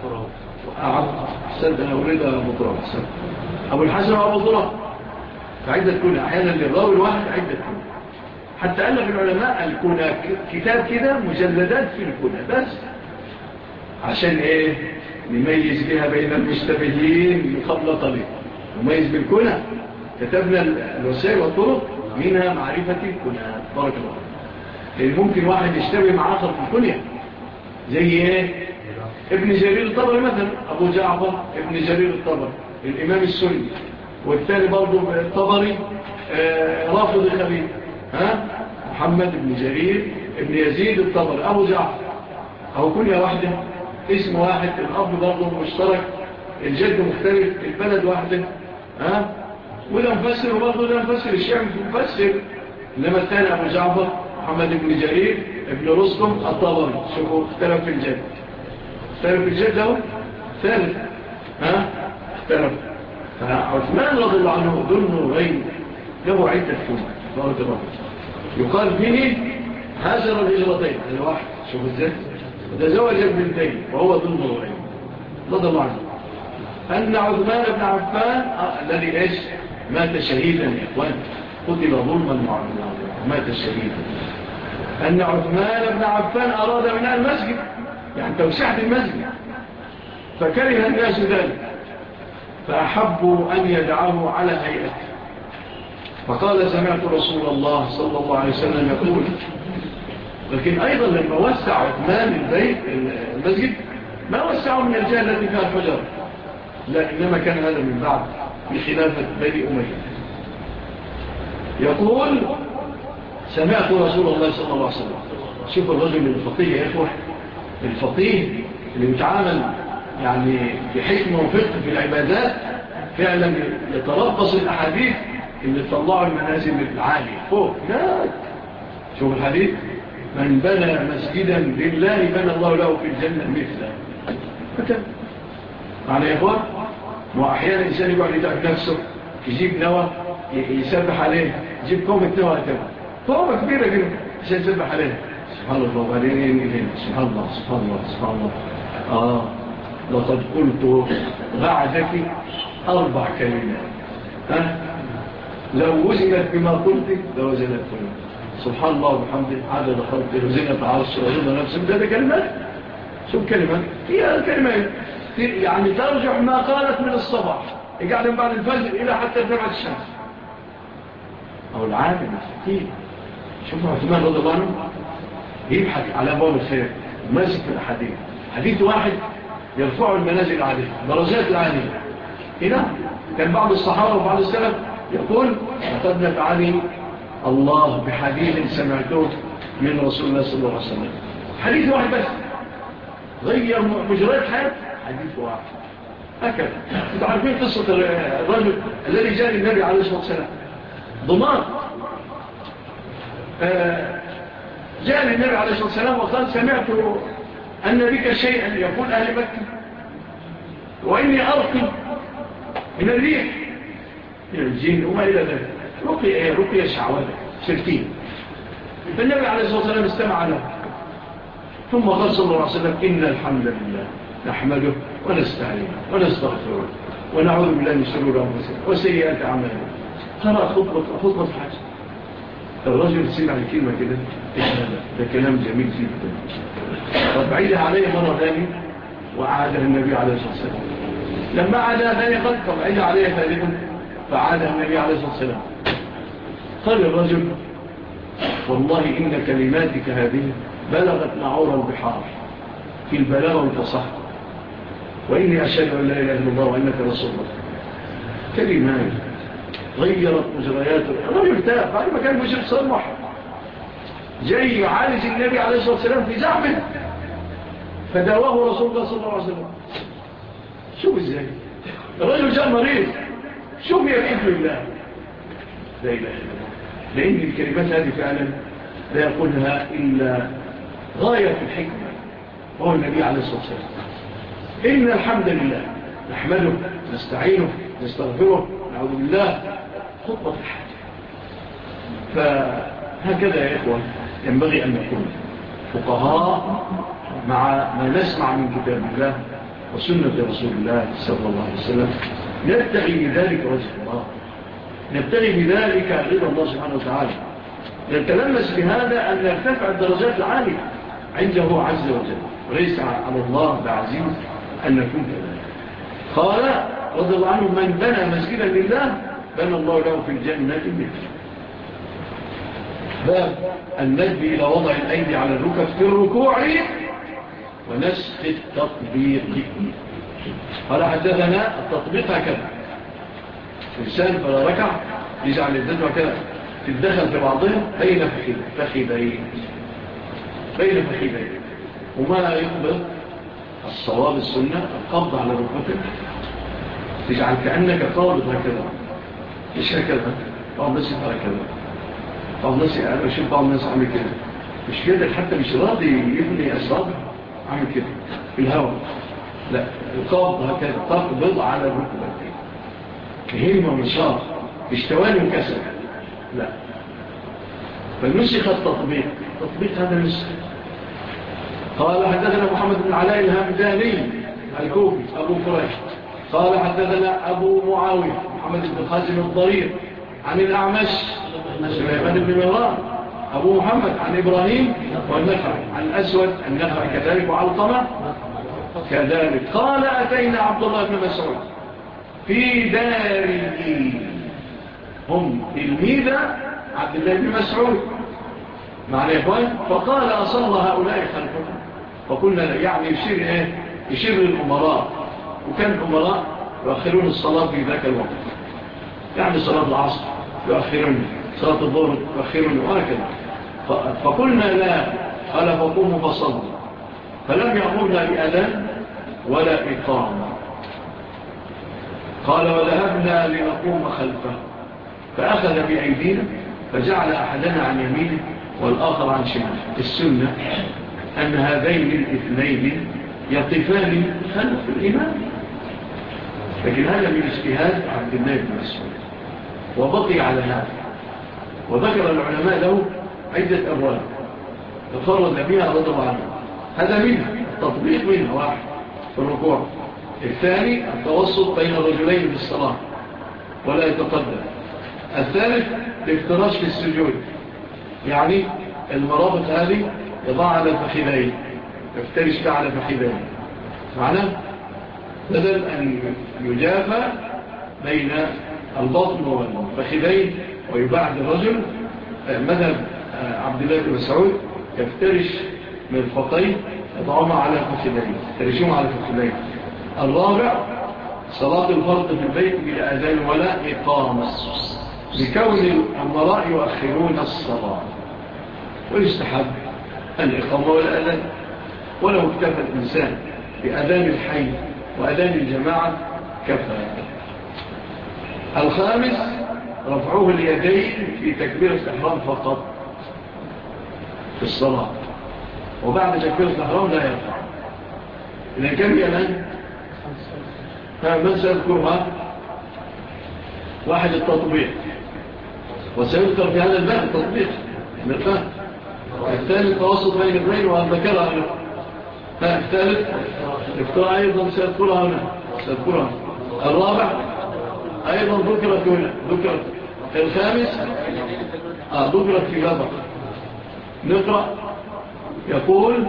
أحسنت أنا أريد أبو طراب أبو الحسن وأبو طراب. فعدة كنى أحيانا للراوي الواحد عدة كنى، حتى ألف العلماء الكنى كتاب كده مجلدات في الكنى بس عشان إيه نميز بها بين المشتبهين من قبل طريق. نميز بالكنى كتبنا الوسائل والطرق منها معرفة الكنى. بارك الله. لأن ممكن واحد يشتبه مع آخر في الكنية زي إيه ابن جرير الطبري مثلا، أبو جعفر ابن جرير الطبري الإمام السني، والثاني برضو الطبري رافض خليل محمد بن جرير ابن يزيد الطبري أبو جعفر، أو كنية واحدة اسم واحد، الأب برضو مشترك، الجد مختلف، البلد واحدة وده مفسر وبرضو ده مفسر، الشيعي مفسر. إنما الثاني أبو جعفر محمد بن جرير ابن رستم الطبري. شوفوا اختلف في الجد، له ثالث اختلف. فعثمان رضي الله عنه ذو النورين له عدة كنى. يقال فيه هاجر الهجرتين، هذا واحد شوف ازاي وتزوج ابنتين وهو ذو النورين رضي الله عنه. أن عثمان بن عفان الذي إيش مات شهيدا يا إخوان، قتل ظلما ومات شهيدا. أن عثمان بن عفان أراد بناء المسجد، يعني توسعة المسجد، فكره الناس ذلك فأحبوا أن يدعوه على هيئته. فقال سمعت رسول الله صلى الله عليه وسلم يقول. لكن أيضا لما وسع عثمان البيت المسجد ما وسعه من الجهة التي فيها الحجر، لا إنما كان هذا من بعد بخلافة بني أمية. يقول سمعت رسول الله صلى الله عليه وسلم. شوف الرجل الفقيه يا إخوة، الفقيه اللي بيتعامل يعني بحكمة وفقه في العبادات فعلا يتربص الأحاديث اللي تطلعوا المنازل العالية فوق. لا شوف الحديث من بنى مسجدا لله بنى الله له في الجنة مثله. معنى يا إخوة وأحيانا الإنسان يقعد يتعب نفسه يجيب نوى يسبح عليه، يجيب كومة نوى كومة كبيرة كده عشان يسبح عليه. سبحان الله وبعدين سبحان الله سبحان الله سبحان الله. لقد قلت بعدك 4 كلمات لو وزنت بما قلت لوزنت كلمات. سبحان الله وبحمده عدد خلقه وزنت عرش ورضا نفسه. ده كلمات. شوف كلمات هي كلمات يعني ترجح ما قالت من الصباح يقعد من بعد الفجر إلى حتى تبعد الشمس. أو العابد الفتيل. شوفوا عثمان رضي الله عنه يبحث على أبواب الخير وماسك في الأحاديث. حديث واحد يرفعوا المنازل العالية درجات العالية. هنا كان بعض الصحابة وبعض السلف يقول لقد نفعني الله بحديث سمعته من رسول الله صلى الله عليه وسلم. حديث واحد بس غير مجريات حياة، حديث واحد هكذا. انتوا عارفين قصة الرجل الذي جاء للنبي عليه الصلاة والسلام ضمان، جاء للنبي عليه الصلاة والسلام وقال سمعت أن بك شيئا يقول أهل مكة وإني أرقي من الريح من الجن وما إلى ذلك. رقية شعوذة شركين. فالنبي عليه الصلاة والسلام استمع له ثم قال صلى الله عليه وسلم إن الحمد لله نحمده ونستعينه ونستغفره ونعوذ بالله من شرور أنفسنا وسيئات أعمالنا. قرأ خطبة الحج الرجل سمع الكلمة كده، ده كلام جميل جدا. طب عيدها عليه مرة ثانية، وعادها النبي عليه الصلاة والسلام. لما عادها ثانية قال طب عيدها عليه ثالثا، فعادها النبي عليه الصلاة والسلام. قال الرجل والله إن كلماتك هذه بلغت نعور البحار في البلاغة والفصاحة، وإني أشهد أن لا إله إلا الله وإنك رسول الله. كلمات غيرت مجريات الرجل ارتاح بعد ما كان مشرك صرمح جاي يعالج النبي عليه الصلاة والسلام في زعمه، فدواه رسول الله صلى الله عليه وسلم. شوف ازاي الرجل جاء مريض، شوف يكيد لله لا إله إلا الله، لأن الكلمات هذه فعلا لا يقولها إلا غاية الحكمة وهو النبي عليه الصلاة والسلام. إن الحمد لله نحمده نستعينه نستغفره نعوذ بالله، خطبة الحاجة. فهكذا يا إخوة ينبغي أن نكون فقهاء مع ما نسمع من كتاب الله وسنة رسول الله صلى الله عليه وسلم، نبتغي بذلك وجه الله، نبتغي بذلك رضا الله سبحانه وتعالى، نتلمس بهذا أن نرتفع الدرجات العالية عنده عز وجل، وليس على الله بعزيز أن نكون كذلك. قال رضي الله عنه من بنى مسجدا لله بنى الله له في الجنة مثله. باب الندب إلى وضع الأيدي على الركب في الركوع ونسخ التطبيق. قال حدثنا التطبيق هكذا، إنسان فلا ركع يجعل الدد وكذا تتدخل في بعضها بين فخذين وما يقبل الصواب السنة القبض على ركبتك، تجعل كأنك قابض هكذا، مش هكذا. بعض الناس يفعل كذا، بعض الناس أنا أشوف بعض الناس عامل كده، مش كده حتى مش راضي يبني أصابع عامل كده في الهواء، لا القبض هكذا تقبض على ركبتك، همة ونشاط مش تواني وكسل، لا. فالنسخ التطبيق هذا نسخ. قال حدثنا محمد بن علاء الهمداني الكوفي أبو فريش قال حدثنا أبو معاوية محمد بن خازم الضرير عن الأعمش سليمان بن مهران أبو محمد عن إبراهيم والنخعي عن أسود النخعي كذلك وعلقمة كذلك. قال أتينا عبد الله بن مسعود في داره، هم تلميذ عبد الله بن مسعود معنى إخوان، فقال أصلى هؤلاء خلفهم، فقلنا يعني يشير للأمراء، وكان الأمراء يؤخرون الصلاة في ذاك الوقت، يعني صلاة العصر يؤخرون، صلاة الظهر يؤخرون وهكذا. فقلنا لا، قال فقوموا فصلوا، فلم يأمرنا بأذان ولا إقامة. قال وذهبنا لنقوم خلفه، فأخذ بأيدينا فجعل أحدنا عن يمينه والآخر عن شماله. السنة أن هذين الاثنين يقفان خلف الإمام، لكن هذا من اجتهاد عبد الله بن مسعود وبقي على هذا، وذكر العلماء له عدة أبواب تفرد بها رضي الله عنه. هذا منها التطبيق، منها واحد في الركوع، الثاني التوسط بين الرجلين في الصلاة ولا يتقدم، الثالث الافتراش في السجود، يعني المرابط هذه يضع على الفخذين، يفترش بها على الفخذين، معناه بدل أن يجافى بين البطن والفخذين ويباعد الرجل، مذهب عبد الله بن مسعود يفترش من الفقين يضعهما على الفخذين، يفترشهم على الفخذين. الرابع صلاة الفرض في البيت بلا أذان ولا إقامة، بكون الأمراء يؤخرون الصلاة، ويستحب الإقامة والأذان، ولو اكتفى الإنسان بأذان الحي وأذان الجماعة كفى. الخامس رفعوه اليدين في تكبيرة الإحرام فقط في الصلاة، وبعد تكبيرة الإحرام لا يرفع. إذا كان الآن من سيذكرها؟ واحد التطبيق، وسيذكر في هذا الباب التطبيق نرفع. الثالث التوسط بين البين وذكرها هنا. الثالث افتراء أيضا سيذكرها هنا. الرابع أيضا ذكرت هنا. الخامس ذكرت في بابك. نقرأ. يقول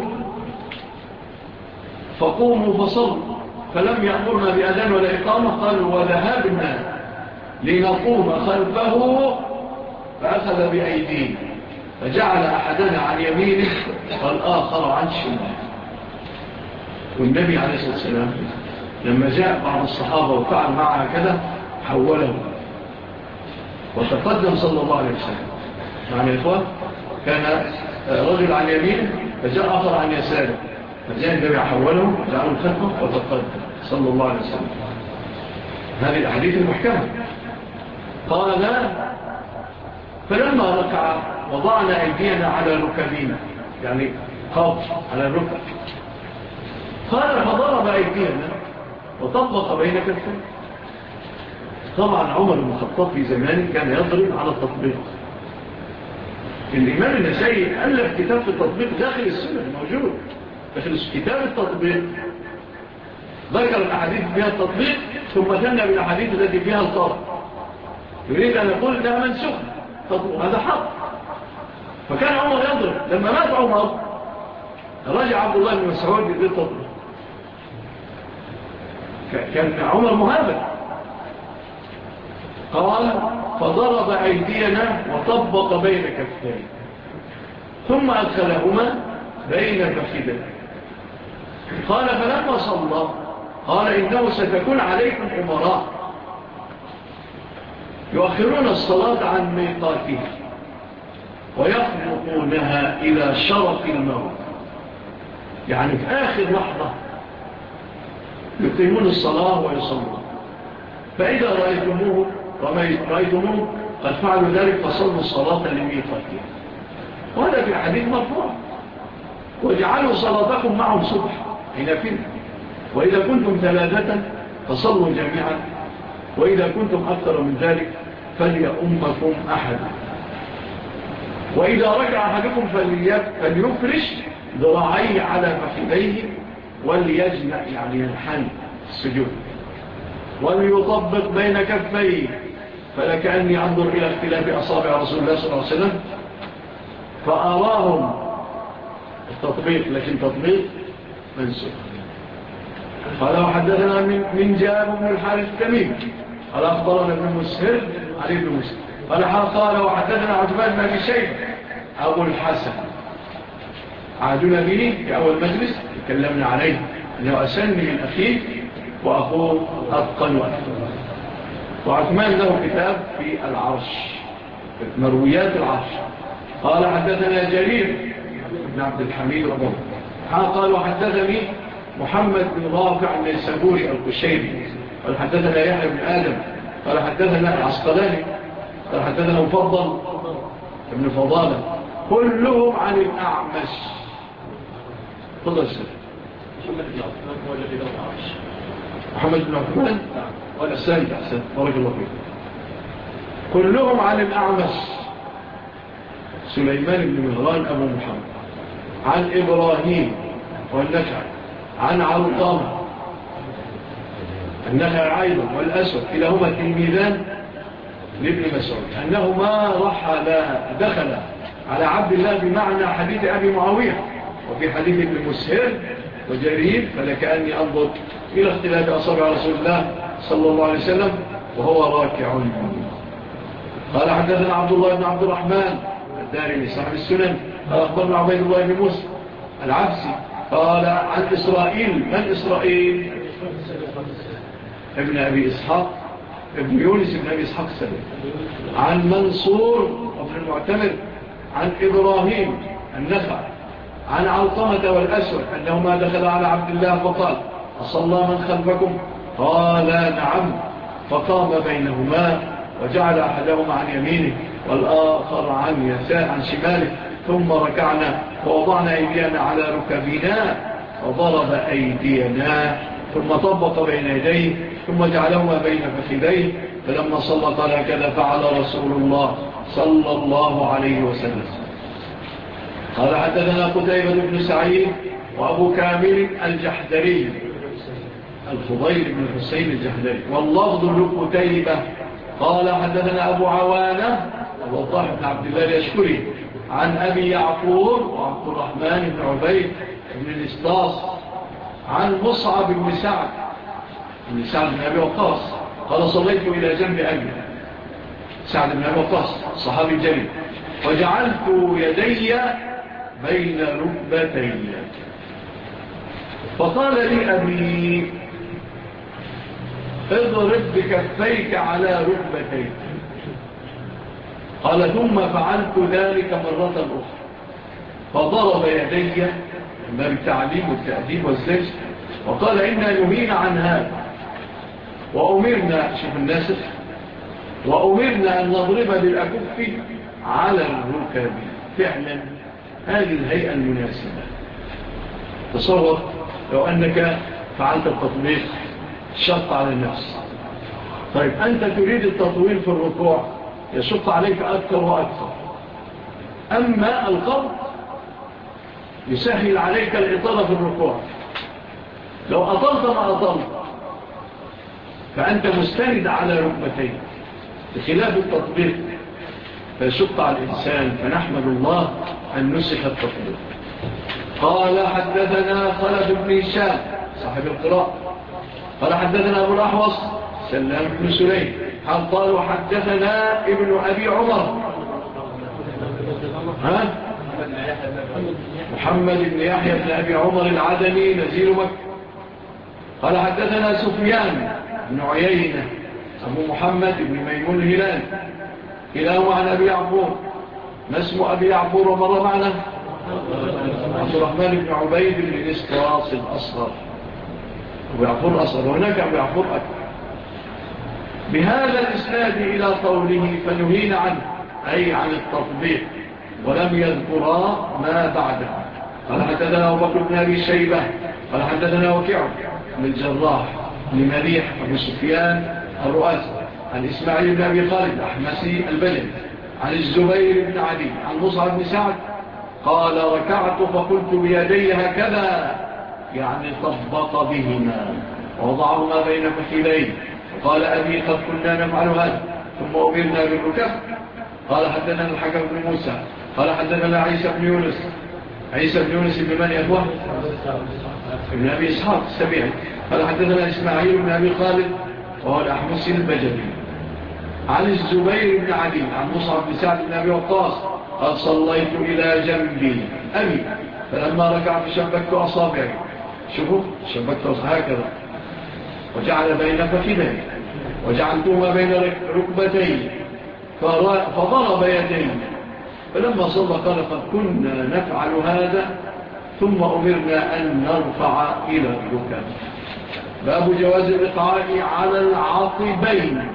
فقوموا فصلوا فلم يأمرنا بأذان ولا إقامة. قالوا وذهبنا لنقوم خلفه فأخذ بأيدينا فجعل أحدنا عن يمينه والآخر عن شماله. والنبي عليه الصلاة والسلام لما جاء بعض الصحابة وفعل معها كذا حوله وتقدم صلى الله عليه وسلم. معنى يا إخوان كان رجل عن يمينه فجاء آخر عن يساره فجاء النبي حوله وجعله خلفه وتقدم صلى الله عليه وسلم. هذه الأحاديث المحكمة. قال فلما ركع وضعنا أيدينا على ركبينا يعني خاف على الركب. قال فضرب أيدينا وطبق بين كفين. طبعا عمر بن الخطاب في زمانه كان يضرب على التطبيق. الإمام النسائي ألف كتاب في التطبيق داخل السنة موجود داخل كتاب التطبيق، ذكر الأحاديث فيها التطبيق ثم ثنى بالأحاديث التي فيها الطرق. يريد أن يقول ده منسوخ هذا حق. فكان عمر يضرب. لما مات عمر رجع عبد الله بن مسعود للتطبيق. كان عمر مهابل. قال فضرب أيدينا وطبق بين كفين ثم أدخلهما بين فخذين. قال فلما صلى قال إنه ستكون عليكم أمراء يؤخرون الصلاة عن ميقاتها ويخلقونها إلى شرف الموت. يعني في آخر لحظة يقيمون الصلاة ويصلون. فإذا رأيتموه قد فعلوا ذلك فصلوا الصلاة لميقاتها. وهذا في الحديث مرفوع. واجعلوا صلاتكم معهم صبح حين فيه. وإذا كنتم ثلاثة فصلوا جميعا وإذا كنتم أكثر من ذلك فليأمكم أحد. وإذا ركع أحدكم فليفرش ذراعيه على فخذيه وليجنأ يعني ينحن السجود وليطبق بين كفيه. فلكأني أنظر إلى اختلاف أصابع رسول الله صلى الله عليه وسلم فأراهم التطبيق لكن تطبيق منسوخ. قال وحدثنا من جاب بن الحارث التميمي قال أخبرنا ابن مسهر علي بن مسهر قال وحدثنا عثمان بن أبي شيبة أبو الحسن عادنا به في أول مجلس تكلمنا عليه أنه أسني من أخيه وأخوه أتقن وأتقن. وعثمان له كتاب في العرش مرويات العرش. قال حدثنا جرير بن عبد الحميد رضي الله عنه قال وحدثني محمد بن رافع النيسابوري القشيري قال حدثنا يحيى بن آدم قال حدثنا العسقلاني قال حدثنا مفضل ابن فضالة كلهم عن الأعمش. فضل السلام. محمد بن عثمان هو الذي له العرش. محمد بن عثمان ولا سيد أحسن بارك الله فيك. كلهم عن الأعمش سليمان بن مهران أبو محمد عن إبراهيم والنخعي عن علقمة النخعي أيضا والأسود كلاهما تلميذان لابن مسعود أنهما دخل على عبد الله بمعنى حديث أبي معاوية وفي حديث ابن مسهر وجرير فلكأني أنظر إلى اختلاف أصابع رسول الله صلى الله عليه وسلم وهو راكع. قال حدثنا عبد الله بن عبد الرحمن الدارمي صاحب السنن قال أخبرنا عبيد الله بن موسى العبسي قال عن إسرائيل. من إسرائيل؟ ابن أبي إسحاق ابن يونس ابن أبي إسحاق السبب عن منصور ابن المعتمر عن إبراهيم النخعي عن علقمة والأسود أنهما دخل على عبد الله فقال أصلى من خلفكم؟ قال نعم. فقام بينهما وجعل أحدهما عن يمينه والآخر عن شماله ثم ركعنا ووضعنا أيدينا على ركبنا وضرب أيدينا ثم طبق بين يديه ثم جعلهما بين فخذيه فلما صلى قال هكذا فعل رسول الله صلى الله عليه وسلم. قال حدثنا قتيبة بن سعيد وأبو كامل الجحدري الفضيل بن حسين الجحدري واللفظ لقتيبة قال حدثنا أبو عوانة الوضاح بن عبد الله اليشكري عن أبي يعفور وعبد الرحمن بن عبيد بن الإسطاس عن مصعب بن سعد بن أبي وقاص قال صليت إلى جنب أبي سعد بن أبي وقاص صحابي الجليل وجعلت يدي بين ركبتي فقال لي أبي اضرب بكفيك على ركبتيك قال ثم فعلت ذلك مرة أخرى فضرب يدي ما بالتعليم والتأديب والزجر وقال إنا نهينا عن هذا وأمرنا شوف الناسخ وأمرنا أن نضرب بالأكف على الركب فعلا هذه الهيئة المناسبة تصور لو أنك فعلت التطبيق شق على النفس طيب أنت تريد التطويل في الركوع يشق عليك أكثر وأكثر أما القبض يسهل عليك الإطالة في الركوع لو أطلت ما أطلت فأنت مستند على ركبتين بخلاف التطبيق فيشق على الإنسان فنحمد الله أن نسخ التطبيق قال حدثنا خلف بن هشام صاحب القراء قال حدثنا أبو الأحوص سلام بن سليم قال وحدثنا ابن أبي عمر محمد بن يحيى بن أبي عمر العدني نزيل مكة قال حدثنا سفيان بن عيينة أبو محمد بن ميمون الهلال كلاهما عن أبي يعفور ما اسم أبي يعفور ومر معنا عبد الرحمن بن عبيد بن الإسطاس الأصغر أبو يعفور الأصغر وهناك أبو يعفور أكبر بهذا الإسناد إلى قوله فنهينا عنه أي عن التطبيق ولم يذكرا ما بعده قال حدثنا أبو بكر بن أبي شيبة قال حدثنا وكيع بن الجراح بن مليح أبو سفيان الرؤاسي عن إسماعيل بن أبي خالد أحمسي البجل عن الزبير بن عدي عن مصعب بن سعد قال ركعت فقلت بيدي هكذا يعني طبق بهما ووضعهما بين فخذيه قال أبي قد كنا نفعل هذا ثم أمرنا بالركب قال حدثنا الحكم بن موسى قال حدثنا عيسى بن يونس بن من يأخوه ابن أبي إسحاق السبيعي قال حدثنا إسماعيل بن أبي خالد وهو الأحمسي البجلي عن الزبير بن عدي عن مصعب بن سعد بن أبي وقاص قال صليت إلى جنبي أبي فلما ركعت شبكت أصابعي شوفوا شبكت هكذا وجعل بين فخذيه وجعلتهما بين ركبتين فضرب يديه فلما صلى قال قد كنا نفعل هذا ثم أمرنا أن نرفع إلى الركب باب جواز الإقعاء على العاقبين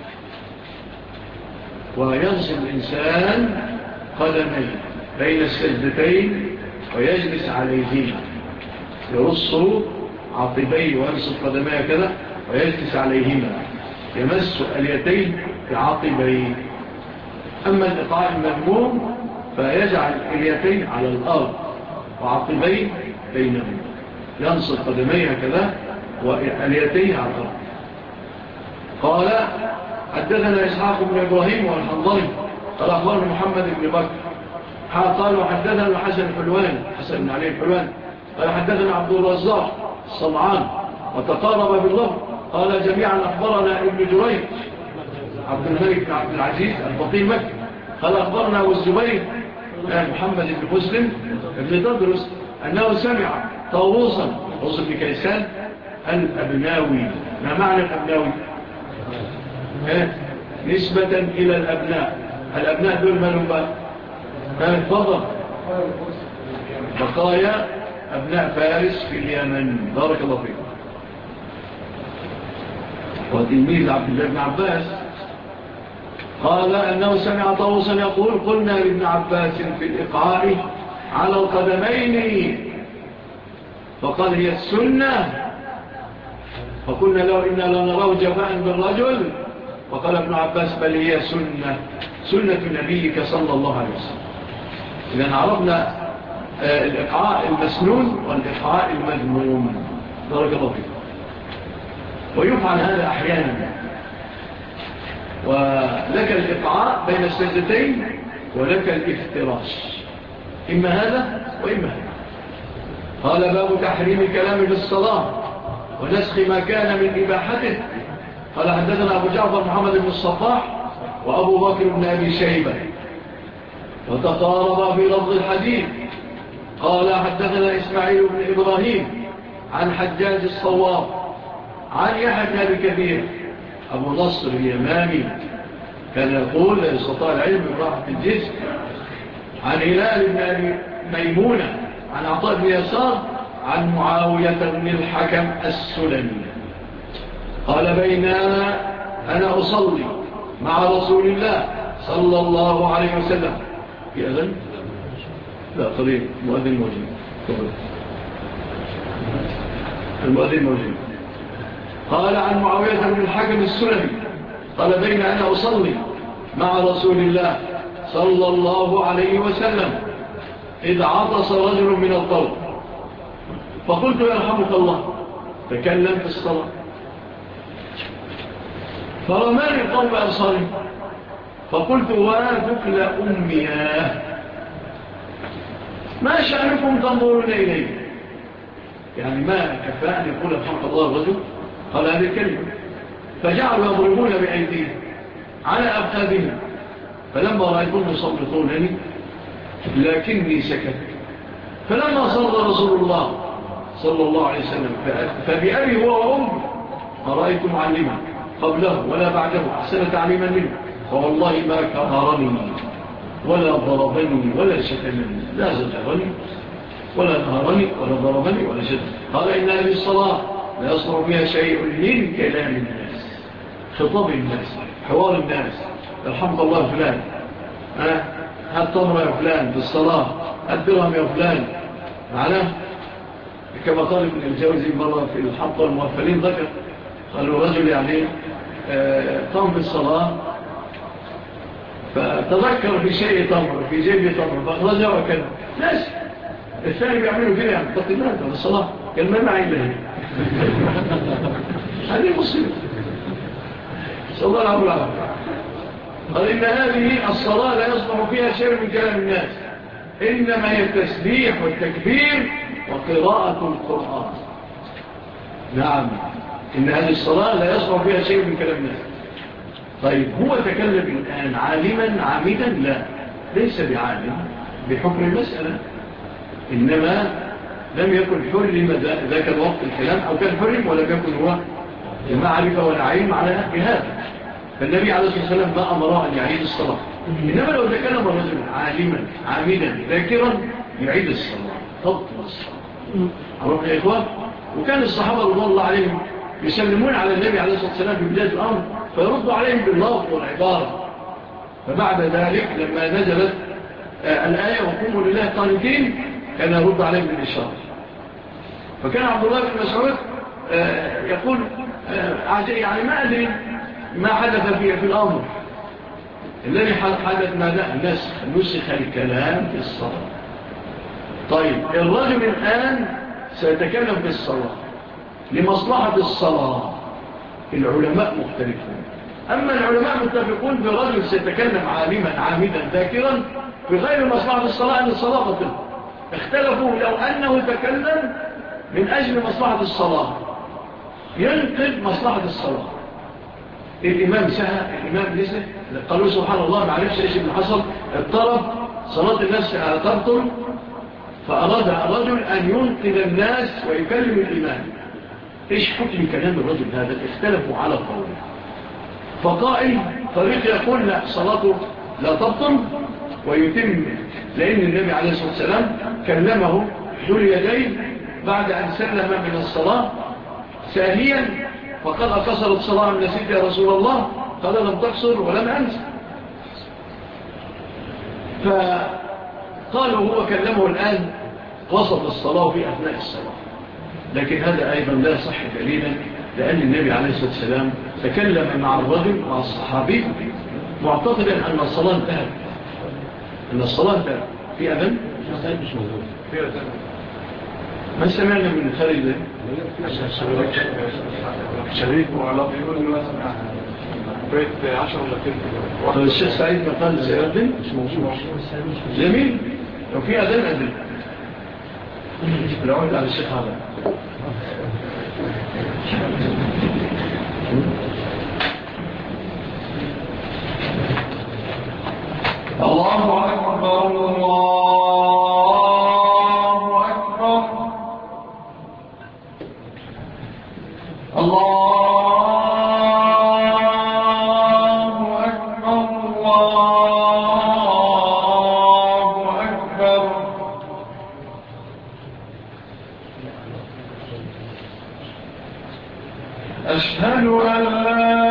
وينصب الإنسان قدميه بين السجدتين ويجلس عليهما يرص عاقبيه وينصب قدميه كذا ويجلس عليهما يمس اليتين بعاقبيه أما الإقعاء المذموم فيجعل اليتين على الأرض وعاقبيه بينهم ينصب قدميه كذا واليتين على الأرض قال حدثنا إسحاق بن إبراهيم والحنظلي قال أخبرنا محمد بن بكر قال وحدثنا الحسن الحلوان حسن بن علي الحلوان قال حدثنا عبد الرزاق الصمعان وتقارب باللفظ قال جميعا أخبرنا ابن جريج عبد الملك بن عبد العزيز الفقيه مكي قال أخبرنا أبو الزبير محمد بن مسلم ابن تدرس أنه سمع طاووسا طاووس بن كيسان الأبناوي ما معنى الأبناوي؟ نسبة إلى الأبناء دول مالهم بقى فضل بقايا أبناء فارس في اليمن بارك الله فيكم وتلميذ عبد الله بن عباس قال أنه سمع طاووسا يقول قلنا لابن عباس في الإقعاء على القدمين فقال هي السنة فقلنا له إنا لنراه جفاء بالرجل وقال ابن عباس بل هي سنة نبيك صلى الله عليه وسلم إذن عرفنا الإقعاء المسنون والإقعاء المذموم بارك الله فيكم ويفعل هذا أحيانا ولك الإقعاء بين السجدتين ولك الافتراش، إما هذا وإما هذا. قال باب تحريم كلام في الصلاة ونسخ ما كان من إباحته. قال حدثنا أبو جعفر محمد بن الصباح وأبو بكر بن أبي شيبة وتقارب في لفظ الحديث. قال حدثنا إسماعيل بن إبراهيم عن حجاج الصواب عن يحيى بن أبي كثير أبو نصر اليمامي كان يقول لا يستطاع العلم براحة الجسم. عن هلال بن أبي ميمونة عن عطاء بن يسار عن معاوية بن الحكم السلمي قال بينما أنا أصلي مع رسول الله صلى الله عليه وسلم في أذن لا قريب مؤذن موجود المؤذن موجود. قال عن معاوية بن الحكم السلمي قال بين أنا أصلي مع رسول الله صلى الله عليه وسلم إذ عطس رجل من الطرق فقلت يرحمك الله تكلم في الصلاة فرماني القوم بأبصاري فقلت واتك لأمياه ما شأنكم تنظرون إليه، يعني ما كفى أن يقول يرحمك الله الرجل قال هذه الكلمة. فجعلوا يضربون بأيديهم على أبخاذهم فلما رأيتهم يصبطونني لكني سكت. فلما صلى رسول الله صلى الله عليه وسلم فبأبي هو وأمي ما رأيت معلما قبله ولا بعده أحسن تعليما منه فوالله ما كهرني ولا ضربني ولا شتمني لا زجرني ولا نهرني ولا ضربني ولا شتمني. قال إن هذه الصلاة لا يصنع فيها شيء من كلام الناس خطاب الناس حوار الناس يرحمك الله فلان هات تمر يا فلان في الصلاة هات درهم يا فلان معناه كما قال ابن الجوزي مرة في الحق والمغفلين ذكر قالوا رجل يعني قام بالصلاة فتذكر في شيء تمر في جيب تمر فأخرجه وكذا ناس الثاني بيعملوا كده يعني تقدمات على الصلاة قال ما معي إلا هذه مصيبة صلى الله عليه وسلم. قال إن هذه الصلاة لا يصبح فيها شيء من كلام الناس إنما هي التسبيح والتكبير وقراءة القرآن. نعم إن هذه الصلاة لا يصبح فيها شيء من كلام الناس. طيب هو تكلم الآن عالما عامدا؟ لا ليس بعالم بحكم المسألة إنما لم يكن حرم ذاك الوقت الكلام أو كان حرم ولم يكن هو بمعرفة ولا علم على هذا. فالنبي عليه الصلاة والسلام ما أمره أن يعيد الصلاة إنما لو تكلم الرجل عالما عامدا ذاكرا يعيد الصلاة تبطل الصلاة. عرفنا يا إخوان؟ وكان الصحابة رضي الله عليهم يسلمون على النبي عليه الصلاة والسلام في بداية الأمر فيردوا عليهم باللفظ والعبارة. فبعد ذلك لما نزلت الآية وقوموا لله قانتين كان يرد عليهم بالإشارة. فكان عبد الله بن مسعود يقول يعني ما أدري ما حدث في الأمر الذي حدث ماذا نسخ الكلام في الصلاة. طيب الرجل الآن سيتكلم في الصلاة لمصلحة الصلاة العلماء مختلفون. أما العلماء متفقون برجل سيتكلم عالما عامدا ذاكرا بغير مصلحة الصلاة أن الصلاة بطل. اختلفوا لو أنه تكلم من أجل مصلحة الصلاة ينقل مصلحة الصلاة. الإمام سهى الإمام لسه قالوا سبحان الله معرفش إيش اللي حصل اضطرب صلاة الناس تبطل فأراد الرجل أن ينقل الناس ويكلم الإمام. إيش حكم كلام الرجل هذا؟ اختلفوا على قوله. فقائل فريق يقول لا صلاته لا تبطل ويتم لأن النبي عليه الصلاة والسلام كلمه ذو اليدين بعد أن سلم من الصلاة ثانيا فقال أقصرت صلاة من نسيت يا رسول الله؟ قال لم تقصر ولم أنسى. فقالوا هو كلمه الآن وسط الصلاة في أثناء الصلاة لكن هذا أيضا لا صح دليلا لأن النبي عليه الصلاة والسلام تكلم مع الرجل مع الصحابي معتقدا أن الصلاة انتهت أن الصلاة انتهت في أذن مش موجود في أذن ما سمعنا من خارج شريك وعلاقة بقيت 10 ولا كده. طب الشيخ سعيد ما قال سيأذن؟ مش موجود. جميل. لو في أذان أذن. العود على الشيخ هذا. الله أكبر الله أكبر الله أكبر الله أكبر أشهد أن لا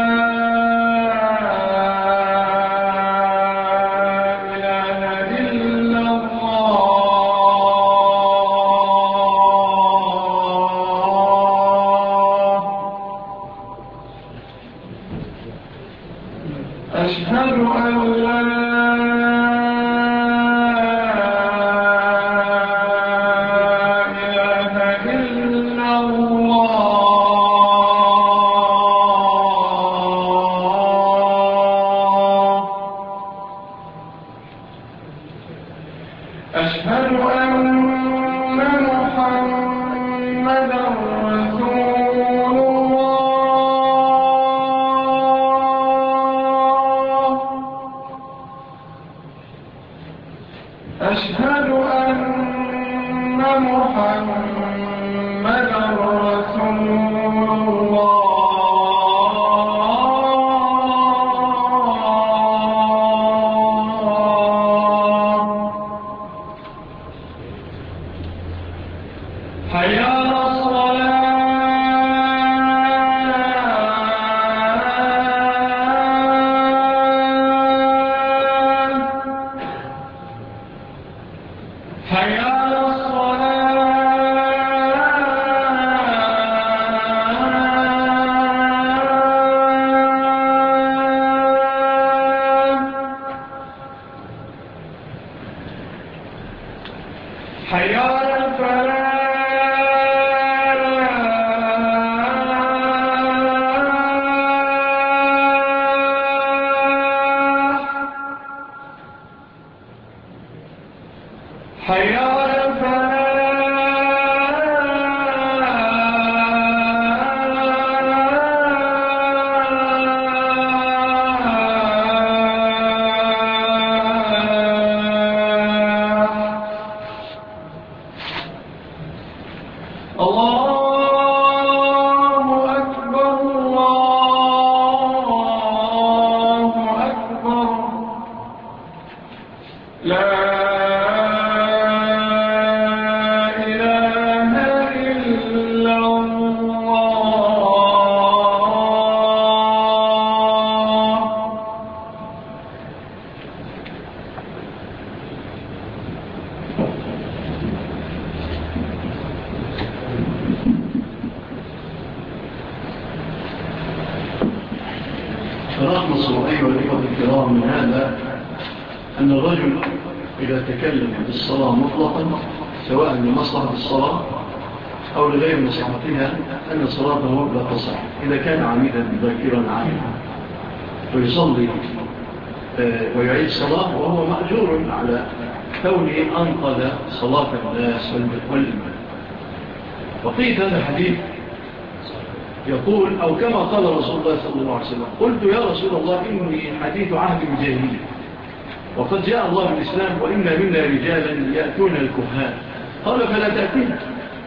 فنخلص أيها الإخوة الكرام من هذا أن الرجل إذا تكلم بالصلاة مطلقا سواء لمصلحة الصلاة أو لغير مصلحتها أن صلاته لا تصح إذا كان عميدا ذاكرا عاملا ويصلي ويعيد صلاة وهو مأجور على كونه أنقذ صلاة الناس والإمام. وقيت هذا الحديث يقول أو كما قال رسول الله صلى الله عليه وسلم قلت يا رسول الله إني حديث عهد الجاهلية وقد جاء الله بالإسلام وإن منا رجالا يأتون الكهان قال فلا تأتين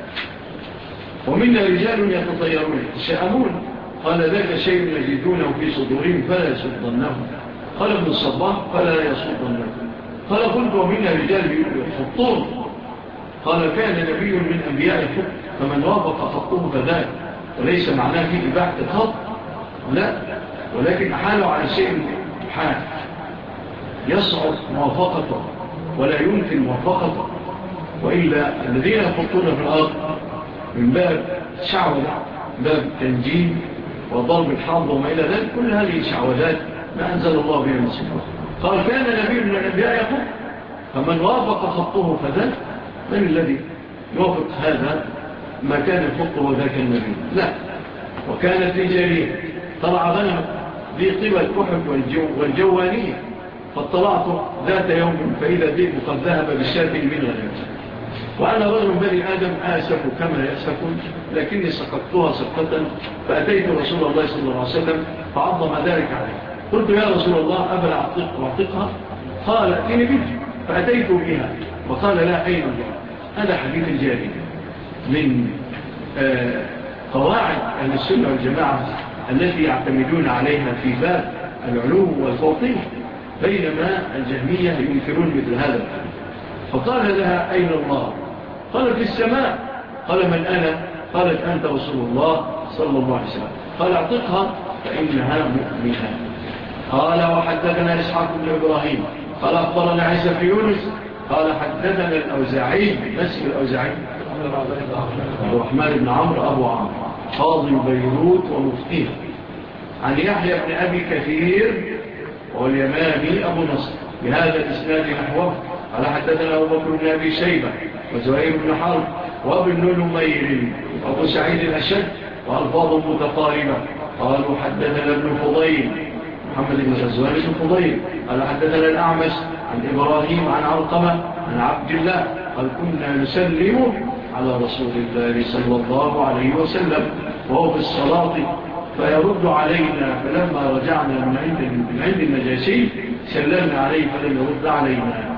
ومنا رجال يتطيرون يتشاءمون قال ذاك شيء يجدونه في صدورهم فلا يصدنهم قال ابن الصباح فلا يصدنهم قال قلت ومنا رجال يخطون قال كان نبي من أنبياء الحق فمن وافق خطه فذاك وليس معناه في إباحة الخط لا ولكن أحاله على شيء حال يصعب موافقته ولا يمكن موافقته وإلا الذين يخطون في الأرض من باب شعوذة باب تنجيم وضرب الحرب وما إلى ذلك كل هذه شعوذات ما أنزل الله بها من سلطان قال كان نبي من الأنبياء يقول فمن وافق خطه فذاك من الذي يوافق هذا ما كان الخط وذاك النبي لا وكانت في جارية طلع غنم ذي قبل الكحف والجوانية، فاطلعت ذات يوم فإذا ذئب قد ذهب بالشاة من غنم، وأنا رجل بني آدم آسف كما يأسفون، لكني سقطتها سقطة، فأتيت رسول الله صلى الله عليه وسلم فعظم ذلك عليه. قلت يا رسول الله أبل أعطقها؟ قال ائتني بها، فأتيت بها وقال لا أين الله. هذا حديث الجاهلية من قواعد أهل السنة والجماعة التي يعتمدون عليها في باب العلو والفوقية، بينما الجهمية ينكرون مثل هذا. فقال لها أين الله؟ قال في السماء. قال من أنا؟ قالت أنت رسول الله صلى الله عليه وسلم. قال اعتقها فإنها مؤمنة. قال وحدثنا إسحاق بن إبراهيم قال أخبرنا عيسى بن يونس قال حدثنا الأوزاعي نسب الأوزاعي الرحمن بن عمرو أبو عمرو قاضي بيروت ومفتيه عن يحيى بن أبي كثير واليماني أبو نصر بهذا الإسناد نحوه. قال حدثنا أبو بكر بن أبي شيبة وزهير بن حرب وابن نمير وأبو سعيد الأشد وألفاظ متقاربة. قالوا حدثنا ابن فضيل محمد بن غزوان بن فضيل قال حدثنا الأعمش عن إبراهيم عن علقمة عن عبد الله قال كنا نسلم على رسول الله صلى الله عليه وسلم وهو في الصلاة فيرد علينا، فلما رجعنا من عند النجاشي سلمنا عليه فلم يرد علينا،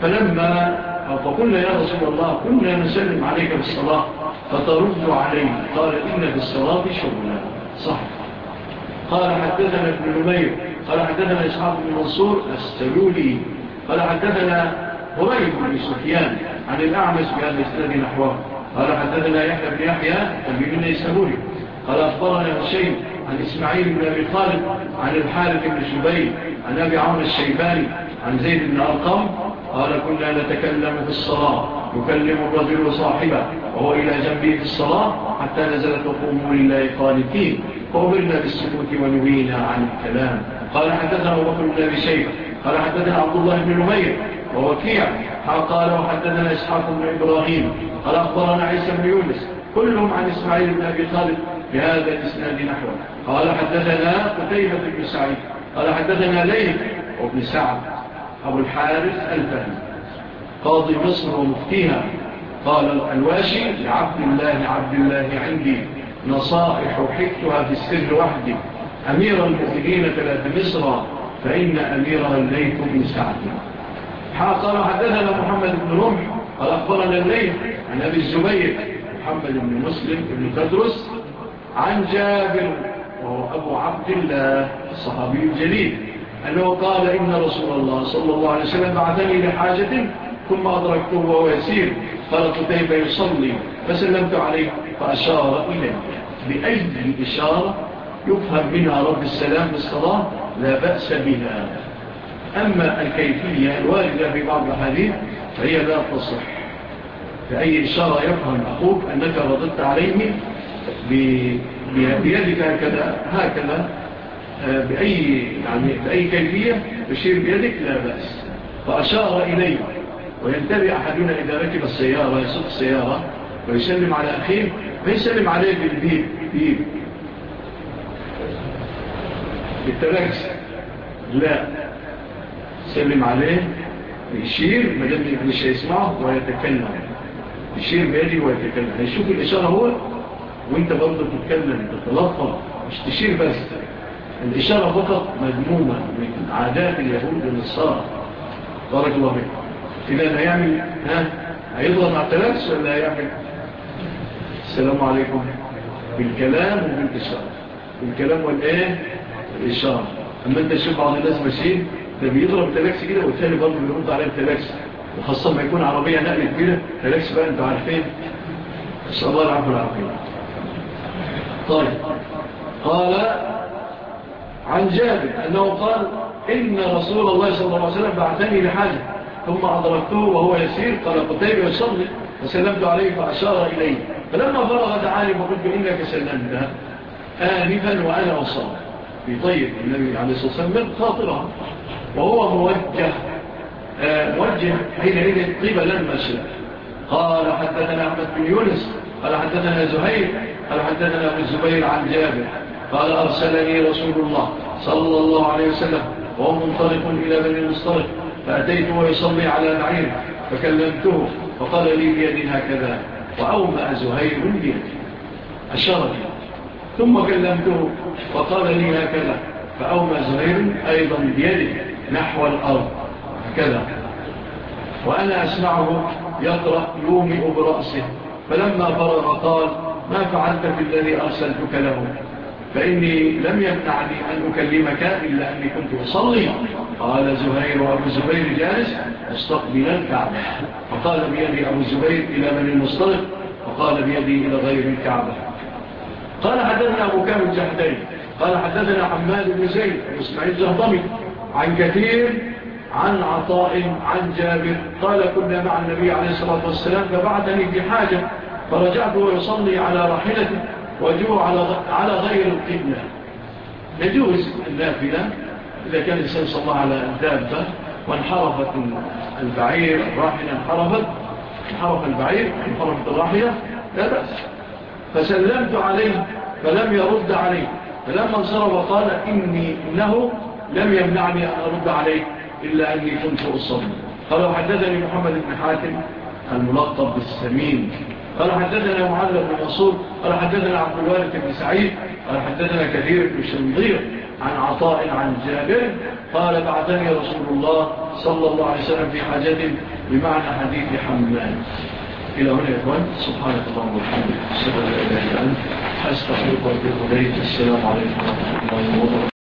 فقلنا يا رسول الله كنا نسلم عليك في الصلاة فترد علينا، قال إن في الصلاة شغلا صح. قال حدثنا ابن نمير قال حدثنا إسحاق بن منصور السلولي قال حدثنا هريب بن سفيان عن الأعمش بهذا الإسناد نحوه. قال حدثنا يحيى بن يحيى تلميذ النيسابوري قال أخبرنا هشيم عن إسماعيل بن أبي خالد عن الحارث بن شبيب عن أبي عمرو الشيباني عن زيد بن أرقم قال كنا نتكلم في الصلاة يكلم الرجل صاحبه وهو إلى جنبه في الصلاة حتى نزلت وقوموا لله قانتين فأمرنا بالسكوت ونهينا عن الكلام. قال حدثنا أبو بكر بن أبي شيبة قال حدثنا عبد الله بن نمير ووكيع قال وحدثنا إسحاق بن إبراهيم قال أخبرنا عيسى بن يونس كلهم عن إسماعيل بن أبي خالد بهذا الإسناد نحوه. قال حدثنا قتيبة بن سعيد قال حدثنا ليث وابن سعد أبو الحارث الفهمي قاضي مصر ومفتيها قال الواشي لعبد الله عندي نصائح حكتها في السر وحدي أمير المؤمنين 3 مصر فإن أميرها الليث بن سعد. قال حدثنا محمد بن رمح قال أخبرنا الليث عن أبي الزبير محمد بن مسلم بن تدرس عن جابر وهو أبو عبد الله الصحابي الجليل أنه قال إن رسول الله صلى الله عليه وسلم بعثني لحاجة ثم أدركته وهو يسير قال كيف يصلي فسلمت عليه فأشار إليه بأي إشارة يفهم منها رب السلام بالصلاة لا بأس بها. أما الكيفية الواردة في بعض الحديث فهي لا تصح. بأي إشارة يفهم أخوك أنك رددت عليه بيدك هكذا بأي كيفية تشير بيدك لا بأس. فأشار إليه وينتبه أحدنا إذا ركب السيارة يسوق السيارة ويسلم على أخيه فيسلم عليه بالتلاكس لا سلم عليه يشير مجال مش هيسمعه ويتكلم يشير بيدي ويتكلم هيشوف الإشارة هو وانت برضه تتكلم تتلطف مش تشير بس. الإشارة فقط مذمومة من عادات اليهود والنصارى بارك الله فيك. إذا هيعمل هيضغط على التلاكس ولا هيعمل السلام عليكم بالكلام وبالإشارة بالكلام والإيه الإشارة. أما أنت تشوف بعض الناس ماشيين ده بيضرب التلاكس كده والتالي برضه بيرد عليه التلاكس وخاصة ما يكون عربية نقل كبيرة تلاكس بقى أنتوا عارفين بس الله العفو العافية. طيب قال عن جابر أنه قال إن رسول الله صلى الله عليه وسلم بعثني لحاجة ثم أدركته وهو يسير قال قتيبة يصلي فسلمت عليه فأشار إليه فلما فرغ دعاني فقلت إنك سلمت آنفا وأنا أصلي بطيب النبي عليه الصلاة والسلام خاطرها وهو موجه حينئذ قبل المشرق. قال حدثنا أحمد بن يونس قال حدثنا زهير قال حدثنا ابن الزبير عن جابر قال أرسلني رسول الله صلى الله عليه وسلم وهو منطلق إلى بني المصطلق، فأتيته ويصلي على بعير فكلمته فقال لي بيد هكذا، وأومأ زهير بيده أشار لي، ثم كلمته فقال لي هكذا، فأومأ زهير أيضا بيده نحو الأرض هكذا، وأنا أسمعه يقرأ يومئ برأسه. فلما فرغ قال: ما فعلت في الذي أرسلتك له؟ فإني لم يمنعني أن أكلمك إلا أني كنت أصلي. قال زهير وأبو الزبير جالس مستقبل الكعبة، فقال بيدي أبو الزبير إلى بني المصطلق، وقال بيدي إلى غير الكعبة. قال حدثنا أبو كامل الجحدين قال حدثنا حماد بن زيد وإسماعيل الجهضمي عن كثير عن عطاء عن جابر قال: كنا مع النبي عليه الصلاة والسلام فبعثني بحاجة فرجعت ويصلي على راحلته وجوه على غير القبلة. يجوز النافلة إذا كان الإنسان صلى الله على الدابة وانحرفت البعير، الراحلة انحرف البعير انحرفت الراحلة لا بأس. فسلمت عليه فلم يرد عليه، فلما انصرف قال: إنه لم يمنعني أن أرد عليه إلا أني كنت أصلي. قال: حدثني محمد بن حاتم الملقب بالسمين قال حدثنا معاذ بن منصور قال حدثنا عبد الوارث بن سعيد قال حدثنا كثير بن شنظير عن عطاء عن جابر قال: بعثني رسول الله صلى الله عليه وسلم في حاجة بمعنى حديث حماد. إلى هنا يا إخوان، سبحانك اللهم وبحمدك، أشهد أن لا إله إلا أنت، أستغفرك وأتوب إليك. السلام عليكم ورحمة الله وبركاته.